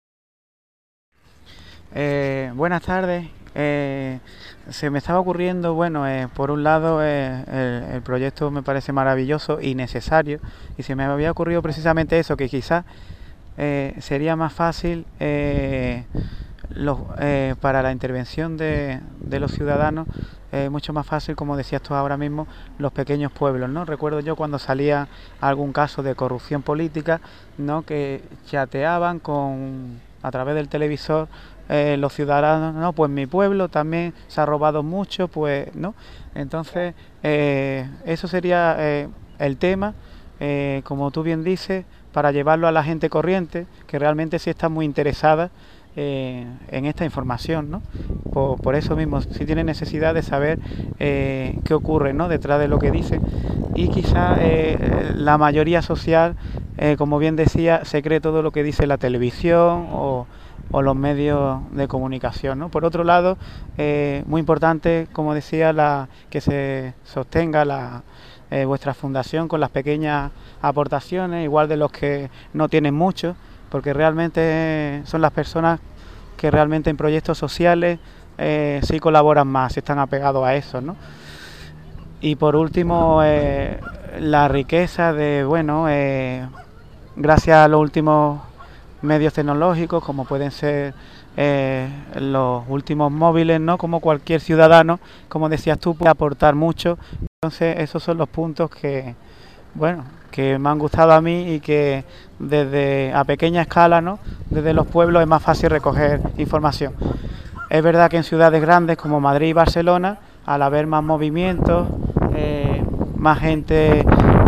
Eh, buenas tardes. Eh, se me estaba ocurriendo, bueno, eh, por un lado eh, el, el proyecto me parece maravilloso y necesario, y se me había ocurrido precisamente eso, que quizás eh, sería más fácil eh, los, eh, para la intervención de, de los ciudadanos, eh, mucho más fácil, como decías tú ahora mismo, los pequeños pueblos, ¿no? Recuerdo yo cuando salía algún caso de corrupción política, ¿no? Que chateaban con a través del televisor eh, los ciudadanos, no, pues mi pueblo también se ha robado mucho, pues, ¿no? Entonces, eh, eso sería eh, el tema, eh, como tú bien dices, para llevarlo a la gente corriente, que realmente sí está muy interesada eh, en esta información, ¿no? Por, por eso mismo, sí tiene necesidad de saber eh, qué ocurre, ¿no? Detrás de lo que dice, y quizá eh, la mayoría social, eh, como bien decía, se cree todo lo que dice la televisión o o los medios de comunicación, ¿no? Por otro lado, eh, muy importante, como decía, la que se sostenga la eh, vuestra fundación con las pequeñas aportaciones, igual de los que no tienen mucho, porque realmente son las personas que realmente en proyectos sociales eh, sí colaboran más, están apegados a eso, ¿no? Y por último, eh, la riqueza de, bueno, eh, gracias a los últimos medios tecnológicos, como pueden ser eh, los últimos móviles, ¿no? Como cualquier ciudadano, como decías tú, puede aportar mucho. Entonces esos son los puntos que, bueno, que me han gustado a mí y que desde a pequeña escala, ¿no? Desde los pueblos es más fácil recoger información. Es verdad que en ciudades grandes como Madrid y Barcelona, al haber más movimientos, eh, más gente eh,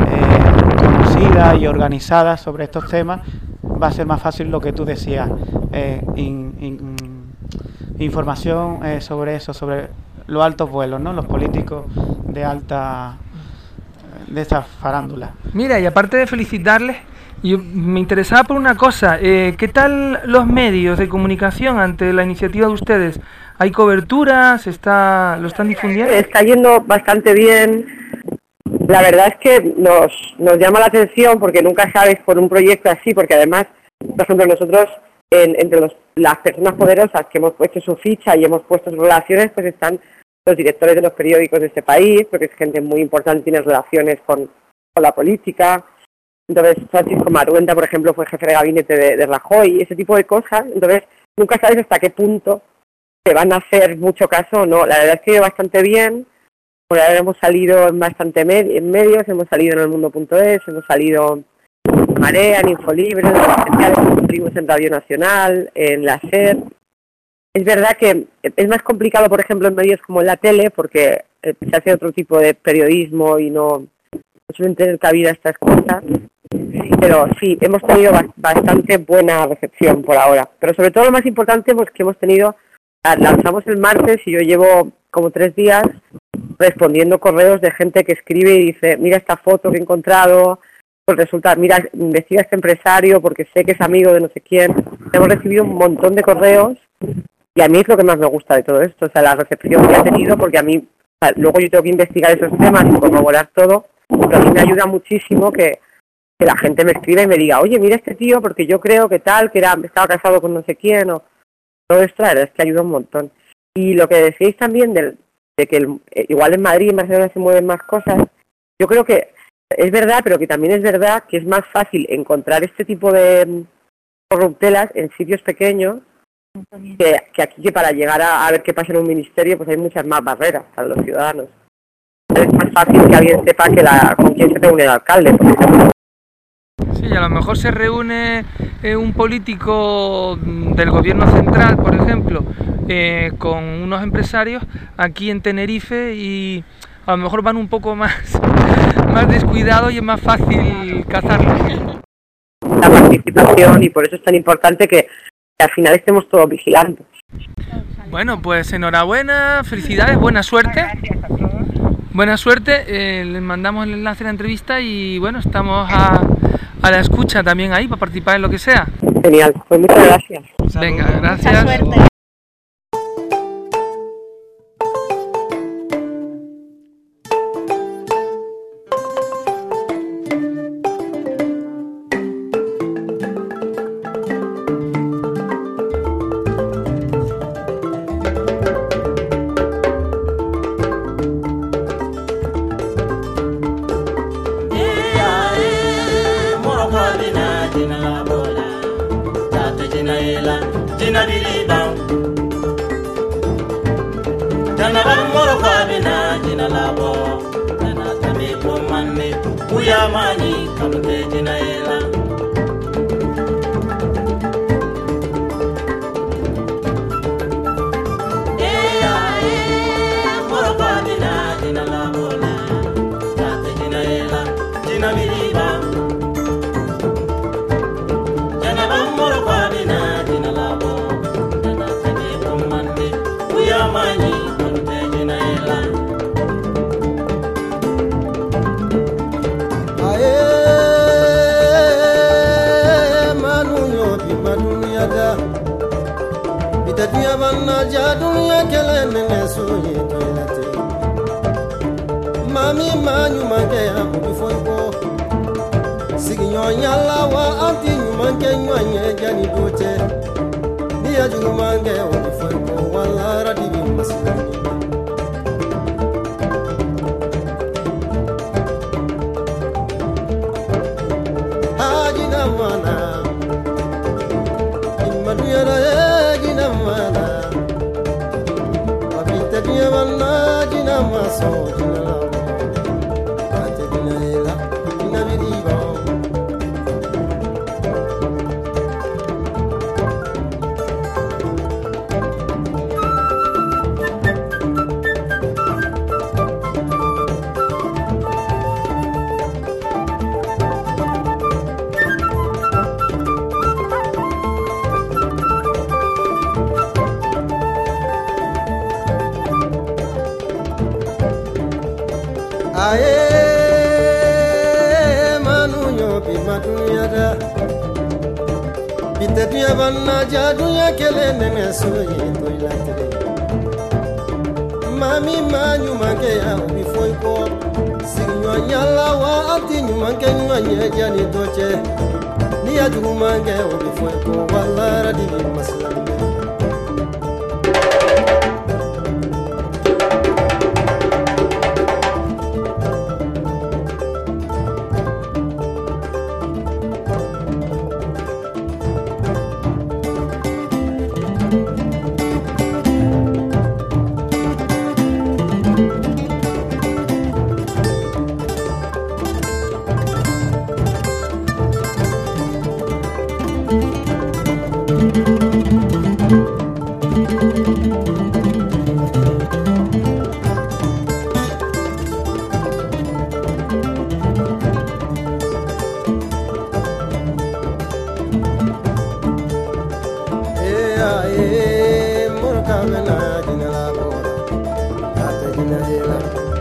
conocida y organizada sobre estos temas, va a ser más fácil lo que tú decías, eh, in, in, información eh, sobre eso, sobre los altos vuelos, ¿no? Los políticos de alta, de esta farándula. Mira, y aparte de felicitarles, yo me interesaba por una cosa, eh, ¿qué tal los medios de comunicación ante la iniciativa de ustedes? ¿Hay cobertura? ¿Se está, lo están difundiendo? Está yendo bastante bien. La verdad es que nos, nos llama la atención porque nunca sabes por un proyecto así, porque además, por ejemplo, nosotros, en, entre los, las personas poderosas que hemos puesto su ficha y hemos puesto sus relaciones, pues están los directores de los periódicos de este país, porque es gente muy importante, tiene relaciones con, con la política. Entonces, Francisco Maruenda, por ejemplo, fue jefe de gabinete de, de Rajoy, ese tipo de cosas. Entonces, nunca sabes hasta qué punto te van a hacer mucho caso o no. La verdad es que bastante bien. Por ahora hemos salido en bastante med en medios, hemos salido en el mundo punto es, hemos salido en Marea, en Infolibre, en las especiales que cumplimos en Radio Nacional, en la SER. Es verdad que es más complicado, por ejemplo, en medios como en la tele, porque se hace otro tipo de periodismo y no, no suelen tener cabida estas cosas. Pero sí, hemos tenido bastante buena recepción por ahora. Pero sobre todo lo más importante es que hemos tenido, lanzamos el martes y yo llevo como tres días respondiendo correos de gente que escribe y dice, mira esta foto que he encontrado, pues resulta, mira, investiga a este empresario porque sé que es amigo de no sé quién. Hemos recibido un montón de correos y a mí es lo que más me gusta de todo esto, o sea, la recepción que ha tenido, porque a mí, o sea, luego yo tengo que investigar esos temas y corroborar todo, pero a mí me ayuda muchísimo que, que la gente me escriba y me diga, oye, mira este tío porque yo creo que tal, que era estaba casado con no sé quién, o todo esto, la verdad es que ayuda un montón. Y lo que decíais también del, de que el, igual en Madrid y en Barcelona se mueven más cosas, yo creo que es verdad, pero que también es verdad que es más fácil encontrar este tipo de corruptelas en sitios pequeños que, que aquí, que para llegar a, a ver qué pasa en un ministerio, pues hay muchas más barreras para los ciudadanos. Es más fácil que alguien sepa que la, con quién se reúne el alcalde, por ejemplo. Sí, a lo mejor se reúne eh, un político del gobierno central, por ejemplo, eh, con unos empresarios aquí en Tenerife y a lo mejor van un poco más, más descuidados y es más fácil cazarlos. La participación, y por eso es tan importante que, que al final estemos todos vigilando. Bueno, pues enhorabuena, felicidades, buena suerte. Buena suerte, eh, les mandamos el enlace de la entrevista y bueno, estamos a, a la escucha también ahí para participar en lo que sea. Genial, pues muchas gracias. Venga, gracias. Mucha suerte.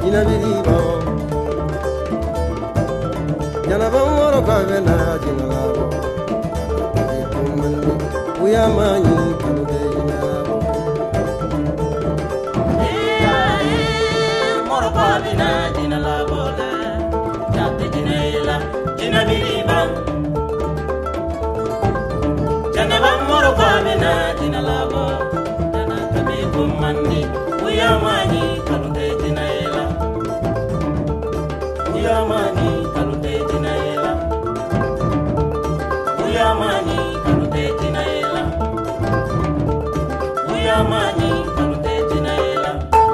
jina biriba jana bamoro ka bena jina labo kumani uya mani kanude jina labo eh moro ka bena jina labo la jate jina ila jina biriba jana bamoro ka bena jina labo jana tabi kumani uya mani kanude jina ila uya mani kanude jina ila uya mani kanude jina ila uya mani kanude jina ila.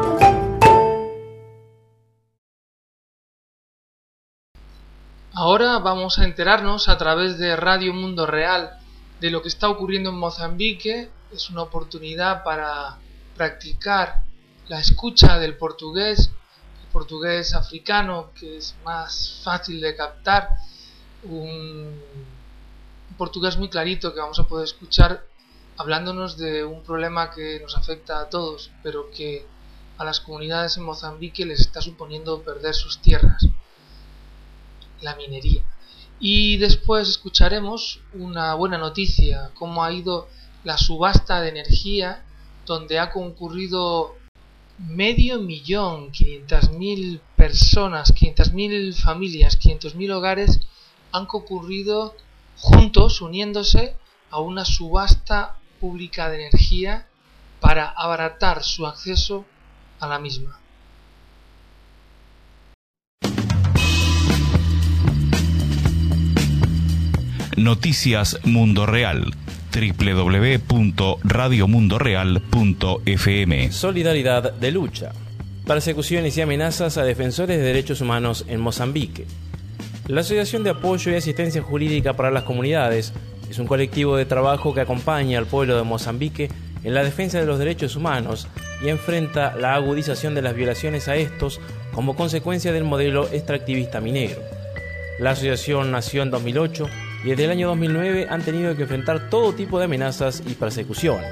Ahora vamos a enterarnos a través de Radio Mundo Real de lo que está ocurriendo en Mozambique. Es una oportunidad para practicar la escucha del portugués, el portugués africano, que es más fácil de captar, un, un portugués muy clarito que vamos a poder escuchar hablándonos de un problema que nos afecta a todos, pero que a las comunidades en Mozambique les está suponiendo perder sus tierras, la minería. Y después escucharemos una buena noticia, cómo ha ido la subasta de energía, donde ha concurrido medio millón, quinientas mil personas, quinientas mil familias, quinientos mil hogares han concurrido juntos, uniéndose a una subasta pública de energía para abaratar su acceso a la misma. Noticias Mundo Real. doble u doble u doble u punto radio mundo real punto f m. Solidaridad de lucha. Persecuciones y amenazas a defensores de derechos humanos en Mozambique. La Asociación de Apoyo y Asistencia Jurídica para las Comunidades es un colectivo de trabajo que acompaña al pueblo de Mozambique en la defensa de los derechos humanos y enfrenta la agudización de las violaciones a estos como consecuencia del modelo extractivista minero. La asociación nació en dos mil ocho y desde el año dos mil nueve han tenido que enfrentar todo tipo de amenazas y persecuciones.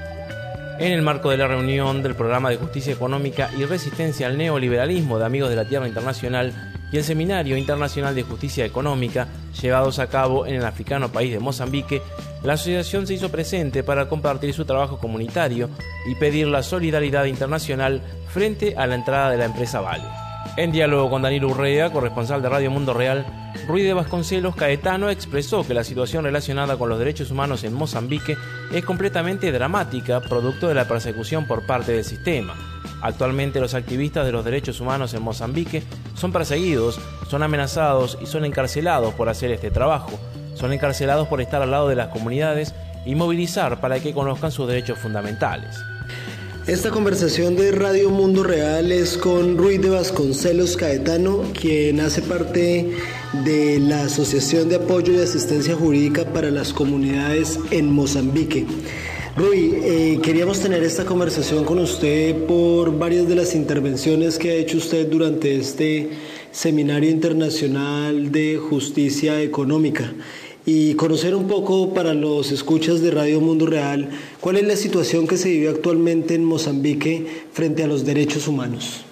En el marco de la reunión del Programa de Justicia Económica y Resistencia al Neoliberalismo de Amigos de la Tierra Internacional y el Seminario Internacional de Justicia Económica, llevados a cabo en el africano país de Mozambique, la asociación se hizo presente para compartir su trabajo comunitario y pedir la solidaridad internacional frente a la entrada de la empresa Vale. En diálogo con Danilo Urrea, corresponsal de Radio Mundo Real, Ruy de Vasconcelos Caetano expresó que la situación relacionada con los derechos humanos en Mozambique es completamente dramática, producto de la persecución por parte del sistema. Actualmente los activistas de los derechos humanos en Mozambique son perseguidos, son amenazados y son encarcelados por hacer este trabajo. Son encarcelados por estar al lado de las comunidades y movilizar para que conozcan sus derechos fundamentales. Esta conversación de Radio Mundo Real es con Ruy de Vasconcelos Caetano, quien hace parte de la Asociación de Apoyo y Asistencia Jurídica para las Comunidades en Mozambique. Ruy, eh, queríamos tener esta conversación con usted por varias de las intervenciones que ha hecho usted durante este Seminario Internacional de Justicia Económica y conocer un poco para los escuchas de Radio Mundo Real cuál es la situación que se vive actualmente en Mozambique frente a los derechos humanos.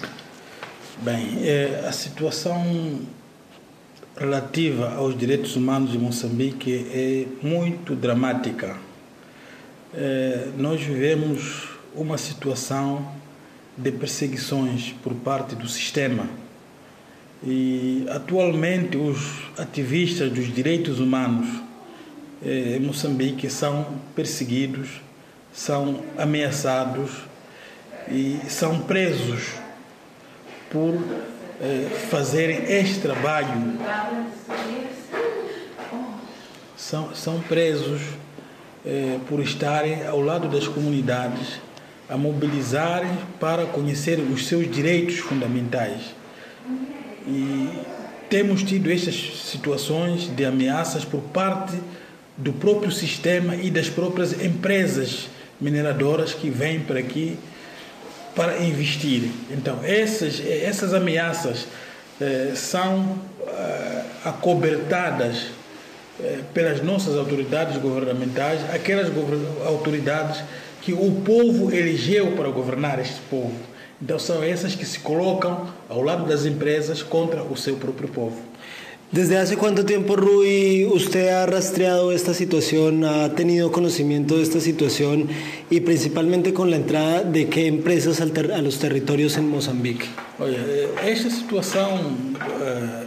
Bem, eh, a situação relativa aos direitos humanos em Moçambique é muito dramática. Eh, nós vivemos uma situação de perseguições por parte do sistema. E atualmente os ativistas dos direitos humanos eh, em Moçambique são perseguidos, são ameaçados e são presos por eh, fazerem este trabalho. São, são presos eh, por estarem ao lado das comunidades, a mobilizarem para conhecer os seus direitos fundamentais. E temos tido estas situações de ameaças por parte do próprio sistema e das próprias empresas mineradoras que vêm para aqui para investir. Então, essas, essas ameaças eh, são eh, acobertadas eh, pelas nossas autoridades governamentais, aquelas gover- autoridades que o povo elegeu para governar este povo. Então são essas que se colocam ao lado das empresas contra o seu próprio povo. ¿Desde hace cuánto tiempo, Rui, usted ha rastreado esta situación, ha tenido conocimiento de esta situación y principalmente con la entrada de qué empresas al ter- a los territorios en Mozambique? Olha, esta situação uh,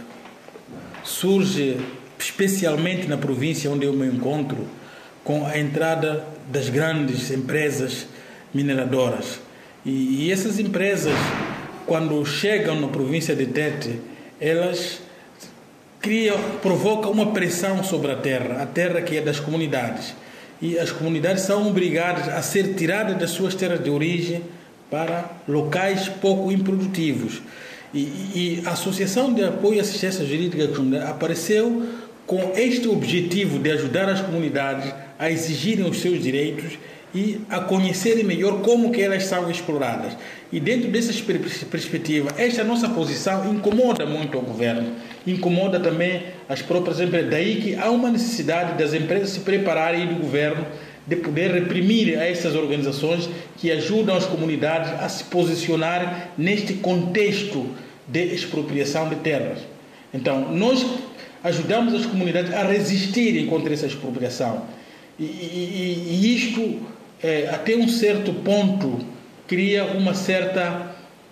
surge especialmente na província onde eu me encontro, com a entrada das grandes empresas mineradoras. E, e essas empresas, quando chegam na província de Tete, elas criam, provocam uma pressão sobre a terra, a terra que é das comunidades. E as comunidades são obrigadas a ser tiradas das suas terras de origem para locais pouco improdutivos. E, e a Associação de Apoio e Assistência Jurídica apareceu com este objetivo de ajudar as comunidades a exigirem os seus direitos e a conhecerem melhor como que elas são exploradas. E dentro dessa perspectiva, esta nossa posição incomoda muito o governo, incomoda também as próprias empresas. Daí que há uma necessidade das empresas se prepararem e do governo de poder reprimir a essas organizações que ajudam as comunidades a se posicionar neste contexto de expropriação de terras. Então, nós ajudamos as comunidades a resistirem contra essa expropriação. E, e, e isto, é, até um certo ponto, cria uma certa,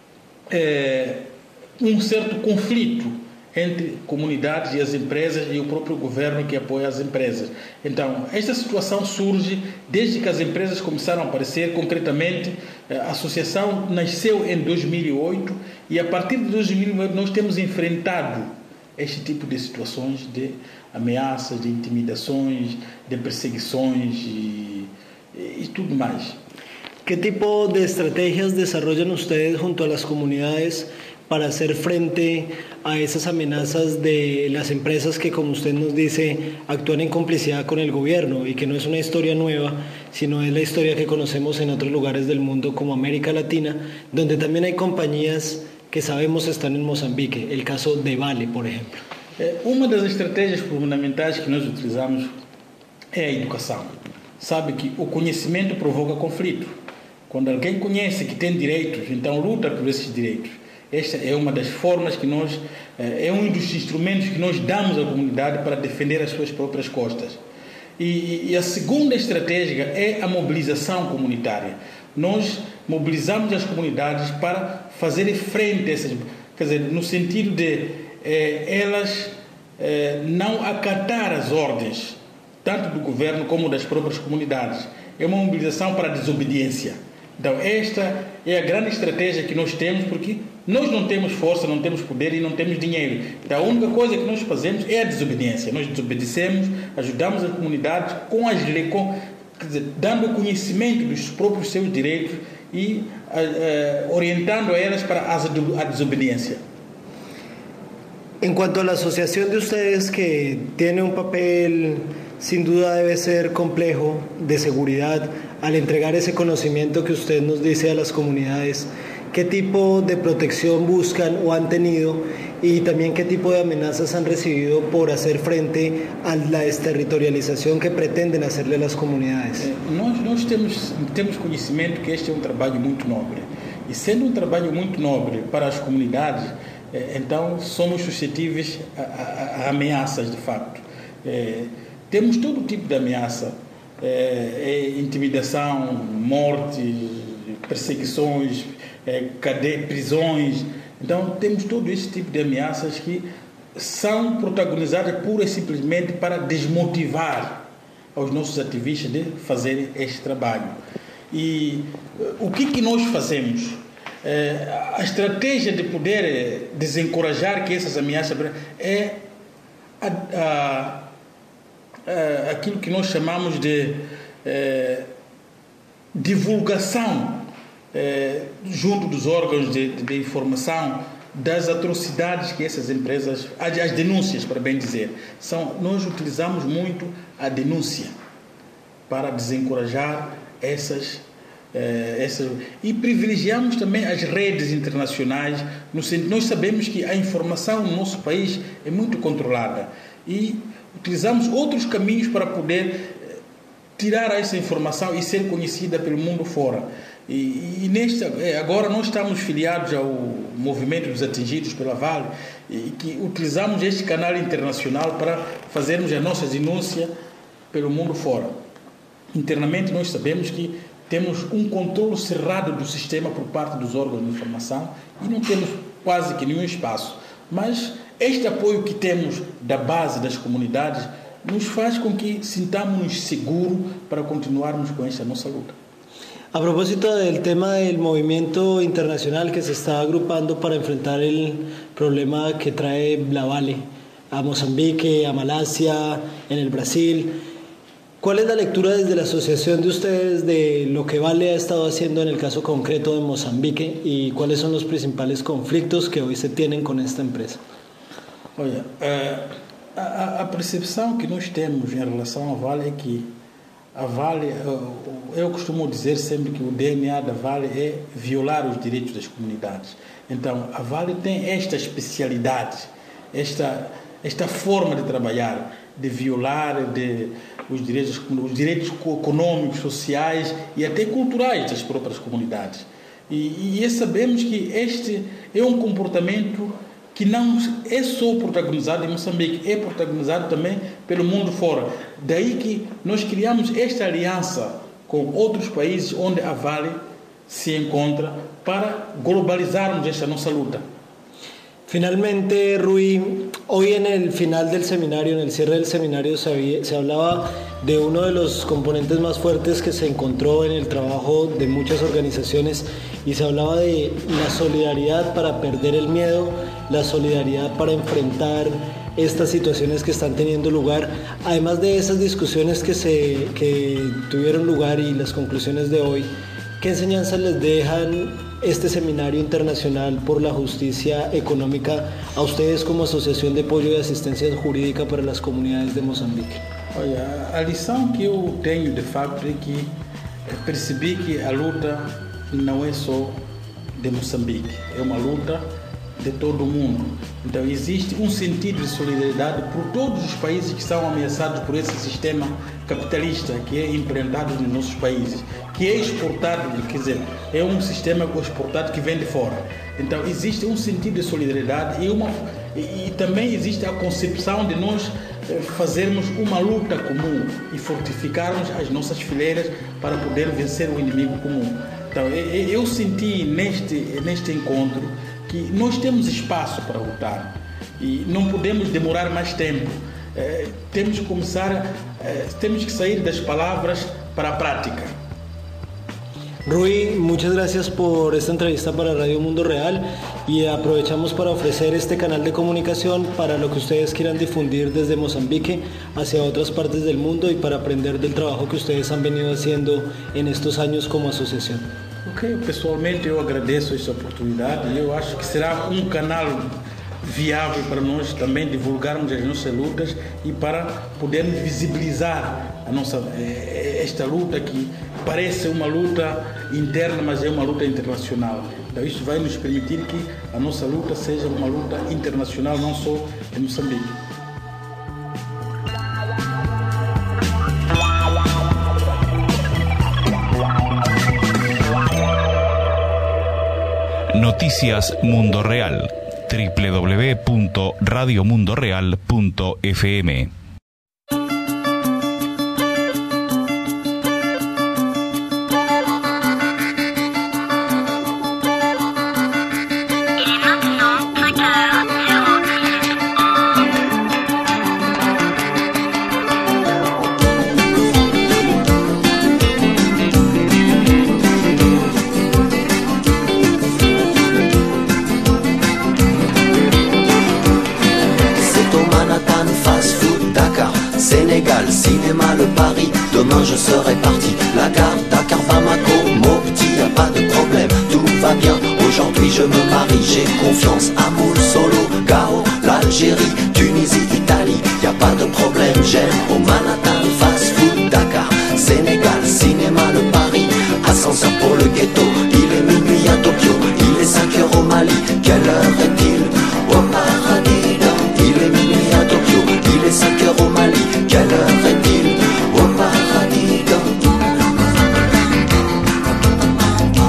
é, um certo conflito entre comunidades e as empresas e o próprio governo que apoia as empresas. Então, esta situação surge desde que as empresas começaram a aparecer. Concretamente, a associação nasceu em dois mil e oito e a partir de dois mil e oito nós temos enfrentado este tipo de situações de ameaças, de intimidações, de perseguições e, e tudo mais. ¿Qué tipo de estrategias desarrollan ustedes junto a las comunidades para hacer frente a esas amenazas de las empresas que, como usted nos dice, actúan en complicidad con el gobierno y que no es una historia nueva, sino es la historia que conocemos en otros lugares del mundo como América Latina, donde también hay compañías que sabemos están en Mozambique, el caso de Vale, por ejemplo? Uma das estratégias fundamentais que nós utilizamos é a educação. Sabe que o conhecimento provoca conflito. Quando alguém conhece que tem direitos, então luta por esses direitos. Esta é uma das formas que nós, é um dos instrumentos que nós damos à comunidade para defender as suas próprias costas. E, e a segunda estratégia é a mobilização comunitária. Nós mobilizamos as comunidades para fazerem frente a essas, quer dizer, no sentido de eh, elas eh, não acatar as ordens, tanto do governo como das próprias comunidades. É uma mobilização para a desobediência. Então, esta é a grande estratégia que nós temos, porque nós não temos força, não temos poder e não temos dinheiro. Então, a única coisa que nós fazemos é a desobediência. Nós desobedecemos, ajudamos a comunidade com as leis, com, quer dizer, dando conhecimento dos próprios seus direitos e uh, uh, orientando a elas para a desobediência. En cuanto a la asociación de ustedes, que tiene un papel sin duda debe ser complejo de seguridad al entregar ese conocimiento que usted nos dice a las comunidades, ¿qué tipo de protección buscan o han tenido y también qué tipo de amenazas han recibido por hacer frente a la desterritorialización que pretenden hacerle a las comunidades? Nós, nós temos, temos conhecimento que este é um trabalho muito nobre e sendo um trabalho muito nobre para as comunidades, então somos suscetíveis a, a, a ameaças de fato. É, temos todo tipo de ameaça, é, é, intimidação, mortes, perseguições, é, cadeia, prisões. Então temos todo esse tipo de ameaças que são protagonizadas pura e simplesmente para desmotivar aos nossos ativistas de fazerem este trabalho. E o que que nós fazemos? É, a estratégia de poder desencorajar que essas ameaças é a, a, a, aquilo que nós chamamos de é, divulgação é, junto dos órgãos de, de, de informação das atrocidades que essas empresas, as, as denúncias, para bem dizer, são, nós utilizamos muito a denúncia para desencorajar essas Essa, e privilegiamos também as redes internacionais. No, nós sabemos que a informação no nosso país é muito controlada e utilizamos outros caminhos para poder tirar essa informação e ser conhecida pelo mundo fora. E, e nesta, agora nós estamos filiados ao movimento dos atingidos pela Vale e que utilizamos este canal internacional para fazermos as nossas denúncias pelo mundo fora. Internamente nós sabemos que temos um controle cerrado do sistema por parte dos órgãos de informação e não temos quase que nenhum espaço. Mas este apoio que temos da base das comunidades nos faz com que sintamos-nos seguros para continuarmos con esta nossa luta. A propósito del tema del movimiento internacional que se está agrupando para enfrentar el problema que trae la Vale a Mozambique, a Malasia, en el Brasil, ¿cuál es la lectura desde la asociación de ustedes de lo que Vale ha estado haciendo en el caso concreto de Mozambique y cuáles son los principales conflictos que hoy se tienen con esta empresa? Olha, a, a percepção que nós temos em relação à Vale é que a Vale, eu costumo dizer sempre que o D N A da Vale é violar os direitos das comunidades. Então, a Vale tem esta especialidade, esta, esta forma de trabalhar, de violar de, os, direitos, os direitos econômicos, sociais e até culturais das próprias comunidades. E, e sabemos que este é um comportamento que não é só protagonizado em Moçambique, é protagonizado também pelo mundo fora. Daí que nós criamos esta aliança com outros países onde a Vale se encontra para globalizarmos esta nossa luta. Finalmente, Rui, hoy en el final del seminario, en el cierre del seminario, se, había, se hablaba de uno de los componentes más fuertes que se encontró en el trabajo de muchas organizaciones y se hablaba de la solidaridad para perder el miedo, la solidaridad para enfrentar estas situaciones que están teniendo lugar, además de esas discusiones que, se, que tuvieron lugar y las conclusiones de hoy. ¿Qué enseñanzas les dejan este seminario internacional por la justicia económica a ustedes como Asociación de Apoyo y Asistencia Jurídica para las Comunidades de Moçambique? Olha, a lição que eu tenho de facto é que percebi que a luta não é só de Moçambique, é uma luta de todo o mundo. Então existe um sentido de solidariedade por todos os países que são ameaçados por esse sistema capitalista que é implantado nos nossos países, que é exportado, quer dizer, é um sistema exportado que vem de fora. Então existe um sentido de solidariedade e, uma, e, e também existe a concepção de nós fazermos uma luta comum e fortificarmos as nossas fileiras para poder vencer o inimigo comum. Então eu, eu senti neste, neste encontro que nós temos espaço para lutar e não podemos demorar mais tempo. Eh, temos que começar, eh, temos que sair das palavras para a prática. Rui, muchas gracias por esta entrevista para Radio Mundo Real y aprovechamos para ofrecer este canal de comunicación para lo que ustedes quieran difundir desde Mozambique hacia otras partes del mundo y para aprender del trabajo que ustedes han venido haciendo en estos años como asociación. Ok, pessoalmente eu agradeço esta oportunidade e eu acho que será um canal viável para nós também divulgarmos as nossas lutas e para podermos visibilizar a nossa, esta luta que parece uma luta interna, mas é uma luta internacional. Então isso vai nos permitir que a nossa luta seja uma luta internacional, não só em Moçambique. Noticias Mundo Real, doble u doble u doble u punto radio mundo real punto f m. Sénégal, cinéma, le Paris, demain je serai parti. La gare, Dakar, Bamako, Mopti, y a pas de problème, tout va bien. Aujourd'hui je me marie, j'ai confiance. Amoul, Solo, Gao, l'Algérie, Tunisie, Italie, y a pas de problème. J'aime au Manhattan, fast food, Dakar, Sénégal, cinéma, le Paris, ascenseur pour le ghetto. Il est minuit à Tokyo, il est cinq heures au Mali. Quelle heure est-il au paradis? Il est minuit à Tokyo, il est cinq heures au Mali. Quelle heure est-il au paradis?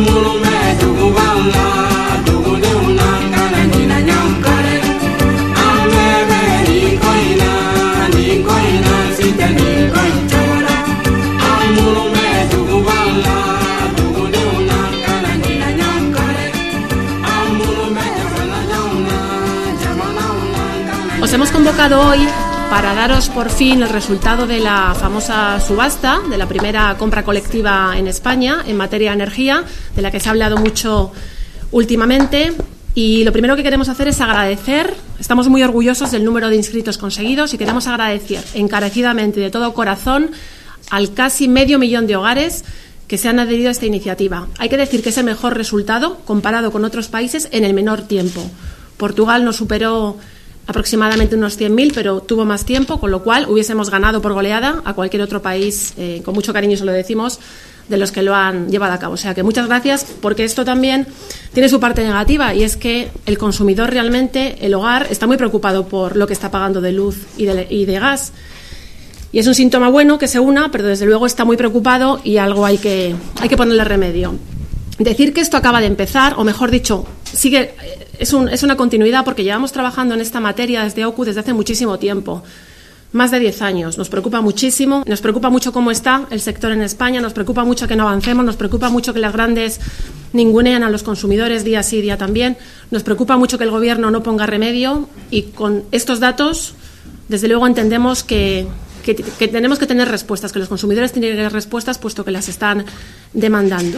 Os hemos convocado hoy para daros por fin el resultado de la famosa subasta, de la primera compra colectiva en España en materia de energía, de la que se ha hablado mucho últimamente. Y lo primero que queremos hacer es agradecer, estamos muy orgullosos del número de inscritos conseguidos y queremos agradecer encarecidamente y de todo corazón al casi medio millón de hogares que se han adherido a esta iniciativa. Hay que decir que es el mejor resultado comparado con otros países en el menor tiempo. Portugal nos superó aproximadamente unos cien mil, pero tuvo más tiempo, con lo cual hubiésemos ganado por goleada a cualquier otro país, eh, con mucho cariño se lo decimos, de los que lo han llevado a cabo. O sea que muchas gracias, porque esto también tiene su parte negativa, y es que el consumidor realmente, el hogar, está muy preocupado por lo que está pagando de luz y de, y de gas. Y es un síntoma bueno que se una, pero desde luego está muy preocupado y algo hay que, hay que ponerle remedio. Decir que esto acaba de empezar, o mejor dicho, sigue, es, un, es una continuidad, porque llevamos trabajando en esta materia desde O C U desde hace muchísimo tiempo, más de diez años. Nos preocupa muchísimo, nos preocupa mucho cómo está el sector en España, nos preocupa mucho que no avancemos, nos preocupa mucho que las grandes ningunean a los consumidores día sí, día también, nos preocupa mucho que el Gobierno no ponga remedio, y con estos datos, desde luego entendemos que, que, que tenemos que tener respuestas, que los consumidores tienen que tener respuestas, puesto que las están demandando.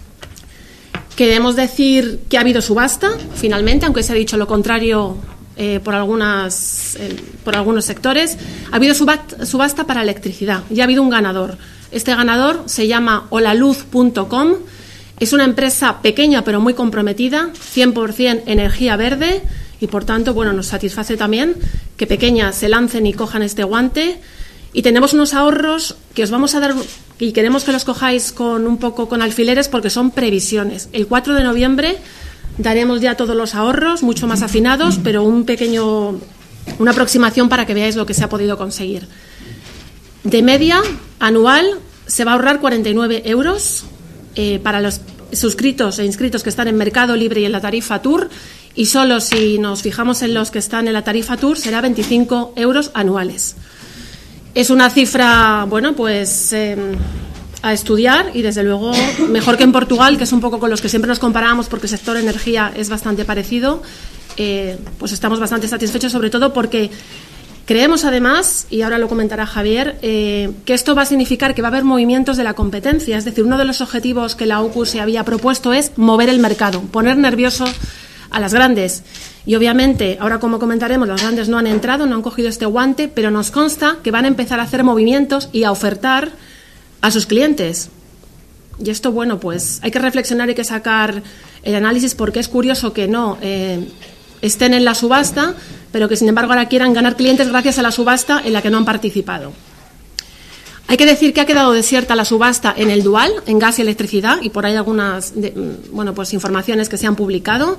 Queremos decir que ha habido subasta, finalmente, aunque se ha dicho lo contrario eh, por, algunas, eh, por algunos sectores. Ha habido subasta, subasta para electricidad y ha habido un ganador. Este ganador se llama holaluz punto com. Es una empresa pequeña pero muy comprometida, cien por cien energía verde, y por tanto, bueno, nos satisface también que pequeñas se lancen y cojan este guante. Y tenemos unos ahorros que os vamos a dar, y queremos que los cojáis con un poco con alfileres, porque son previsiones. El cuatro de noviembre daremos ya todos los ahorros, mucho más afinados, pero un pequeño, una aproximación para que veáis lo que se ha podido conseguir. De media anual se va a ahorrar cuarenta y nueve euros eh, para los suscritos e inscritos que están en Mercado Libre y en la tarifa Tour, y solo si nos fijamos en los que están en la tarifa Tour será veinticinco euros anuales. Es una cifra, bueno, pues eh, a estudiar, y desde luego mejor que en Portugal, que es un poco con los que siempre nos comparamos, porque el sector energía es bastante parecido. Eh, pues estamos bastante satisfechos, sobre todo porque creemos además, y ahora lo comentará Javier, eh, que esto va a significar que va a haber movimientos de la competencia. Es decir, uno de los objetivos que la O C U se había propuesto es mover el mercado, poner nervioso a las grandes. Y obviamente, ahora como comentaremos, las grandes no han entrado, no han cogido este guante, pero nos consta que van a empezar a hacer movimientos y a ofertar a sus clientes. Y esto, bueno, pues hay que reflexionar, hay que sacar el análisis, porque es curioso que no eh, estén en la subasta, pero que sin embargo ahora quieran ganar clientes gracias a la subasta en la que no han participado. Hay que decir que ha quedado desierta la subasta en el dual, en gas y electricidad, y por ahí algunas de, bueno, pues informaciones que se han publicado.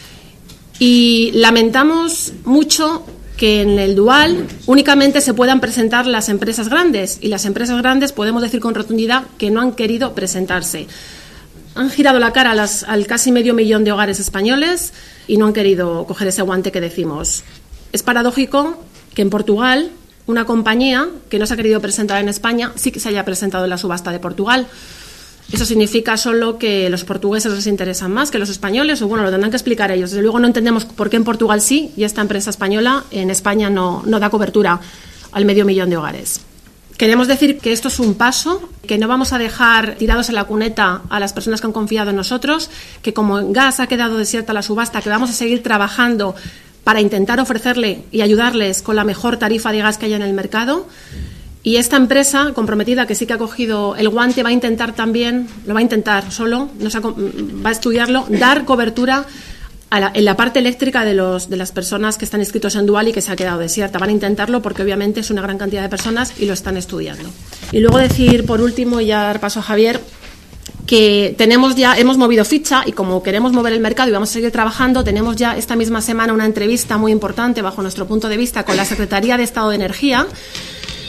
Y lamentamos mucho que en el dual únicamente se puedan presentar las empresas grandes, y las empresas grandes podemos decir con rotundidad que no han querido presentarse. Han girado la cara a las, al casi medio millón de hogares españoles y no han querido coger ese guante que decimos. Es paradójico que en Portugal una compañía que no se ha querido presentar en España sí que se haya presentado en la subasta de Portugal. Eso significa solo que los portugueses les interesan más que los españoles, o bueno, lo tendrán que explicar ellos. Desde luego no entendemos por qué en Portugal sí y esta empresa española en España no, no da cobertura al medio millón de hogares. Queremos decir que esto es un paso, que no vamos a dejar tirados en la cuneta a las personas que han confiado en nosotros, que como en gas ha quedado desierta la subasta, que vamos a seguir trabajando para intentar ofrecerle y ayudarles con la mejor tarifa de gas que haya en el mercado. Y esta empresa comprometida, que sí que ha cogido el guante, va a intentar también, lo va a intentar solo, no se ha, va a estudiarlo, dar cobertura a la, en la parte eléctrica de, los, de las personas que están inscritos en dual y que se ha quedado desierta. Van a intentarlo porque obviamente es una gran cantidad de personas y lo están estudiando. Y luego decir, por último, y ya dar paso a Javier, que tenemos ya, hemos movido ficha, y como queremos mover el mercado y vamos a seguir trabajando, tenemos ya esta misma semana una entrevista muy importante bajo nuestro punto de vista con la Secretaría de Estado de Energía,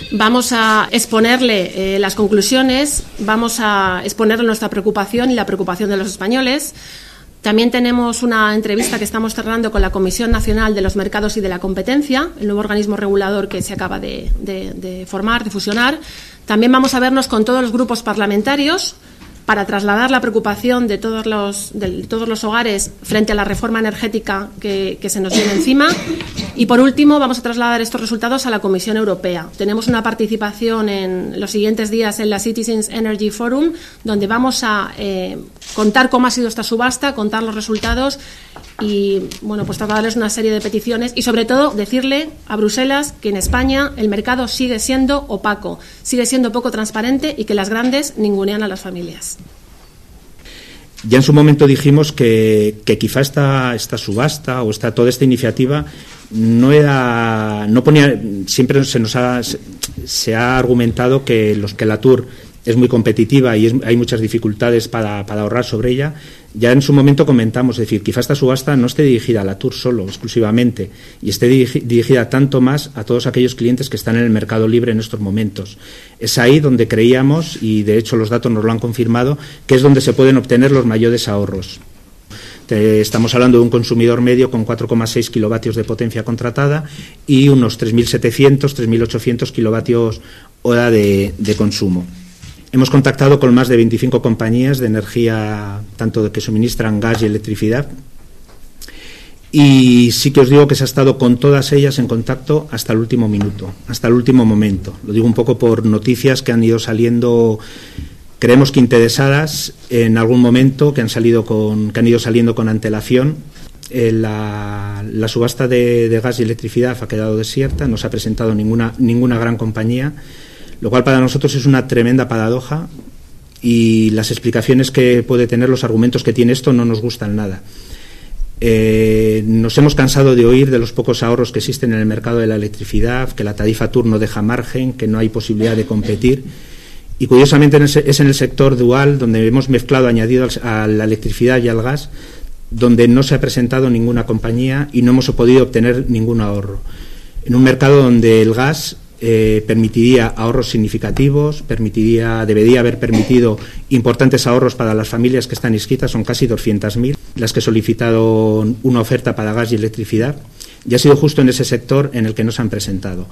Vamos a exponerle eh, las conclusiones, vamos a exponerle nuestra preocupación y la preocupación de los españoles. También tenemos una entrevista que estamos cerrando con la Comisión Nacional de los Mercados y de la Competencia, el nuevo organismo regulador que se acaba de, de, de formar, de fusionar. También vamos a vernos con todos los grupos parlamentarios para trasladar la preocupación de todos los, de todos los hogares frente a la reforma energética que, que se nos viene encima. Y, por último, vamos a trasladar estos resultados a la Comisión Europea. Tenemos una participación en los siguientes días en la Citizens Energy Forum, donde vamos a eh, contar cómo ha sido esta subasta, contar los resultados y, bueno, pues trasladarles una serie de peticiones y, sobre todo, decirle a Bruselas que en España el mercado sigue siendo opaco, sigue siendo poco transparente y que las grandes ningunean a las familias. Ya en su momento dijimos que, que quizá esta, esta subasta o esta, toda esta iniciativa no era, no ponía, siempre se nos ha, se ha argumentado que los que la Tour es muy competitiva y es, hay muchas dificultades para, para ahorrar sobre ella. Ya en su momento comentamos, es decir, quizá esta subasta no esté dirigida a la Tour solo, exclusivamente, y esté dirigi, dirigida tanto más a todos aquellos clientes que están en el mercado libre en estos momentos. Es ahí donde creíamos, y de hecho los datos nos lo han confirmado, que es donde se pueden obtener los mayores ahorros. Estamos hablando de un consumidor medio con cuatro coma seis kilovatios de potencia contratada y unos tres mil setecientos, tres mil ochocientos kilovatios hora de, de consumo. Hemos contactado con más de veinticinco compañías de energía, tanto de que suministran gas y electricidad, y sí que os digo que se ha estado con todas ellas en contacto hasta el último minuto, hasta el último momento. Lo digo un poco por noticias que han ido saliendo, creemos que interesadas en algún momento, que han salido con, que han ido saliendo con antelación. Eh, la, la subasta de, de gas y electricidad ha quedado desierta, no se ha presentado ninguna, ninguna gran compañía, lo cual para nosotros es una tremenda paradoja, y las explicaciones que puede tener, los argumentos que tiene esto, no nos gustan nada. Eh, nos hemos cansado de oír de los pocos ahorros que existen en el mercado de la electricidad, que la tarifa Tour no deja margen, que no hay posibilidad de competir, y curiosamente es en el sector dual donde hemos mezclado, añadido a la electricidad y al gas, donde no se ha presentado ninguna compañía y no hemos podido obtener ningún ahorro. En un mercado donde el gas Eh, permitiría ahorros significativos, permitiría, debería haber permitido importantes ahorros para las familias que están inscritas, son casi doscientas mil las que solicitaron una oferta para gas y electricidad, y ha sido justo en ese sector en el que no se han presentado.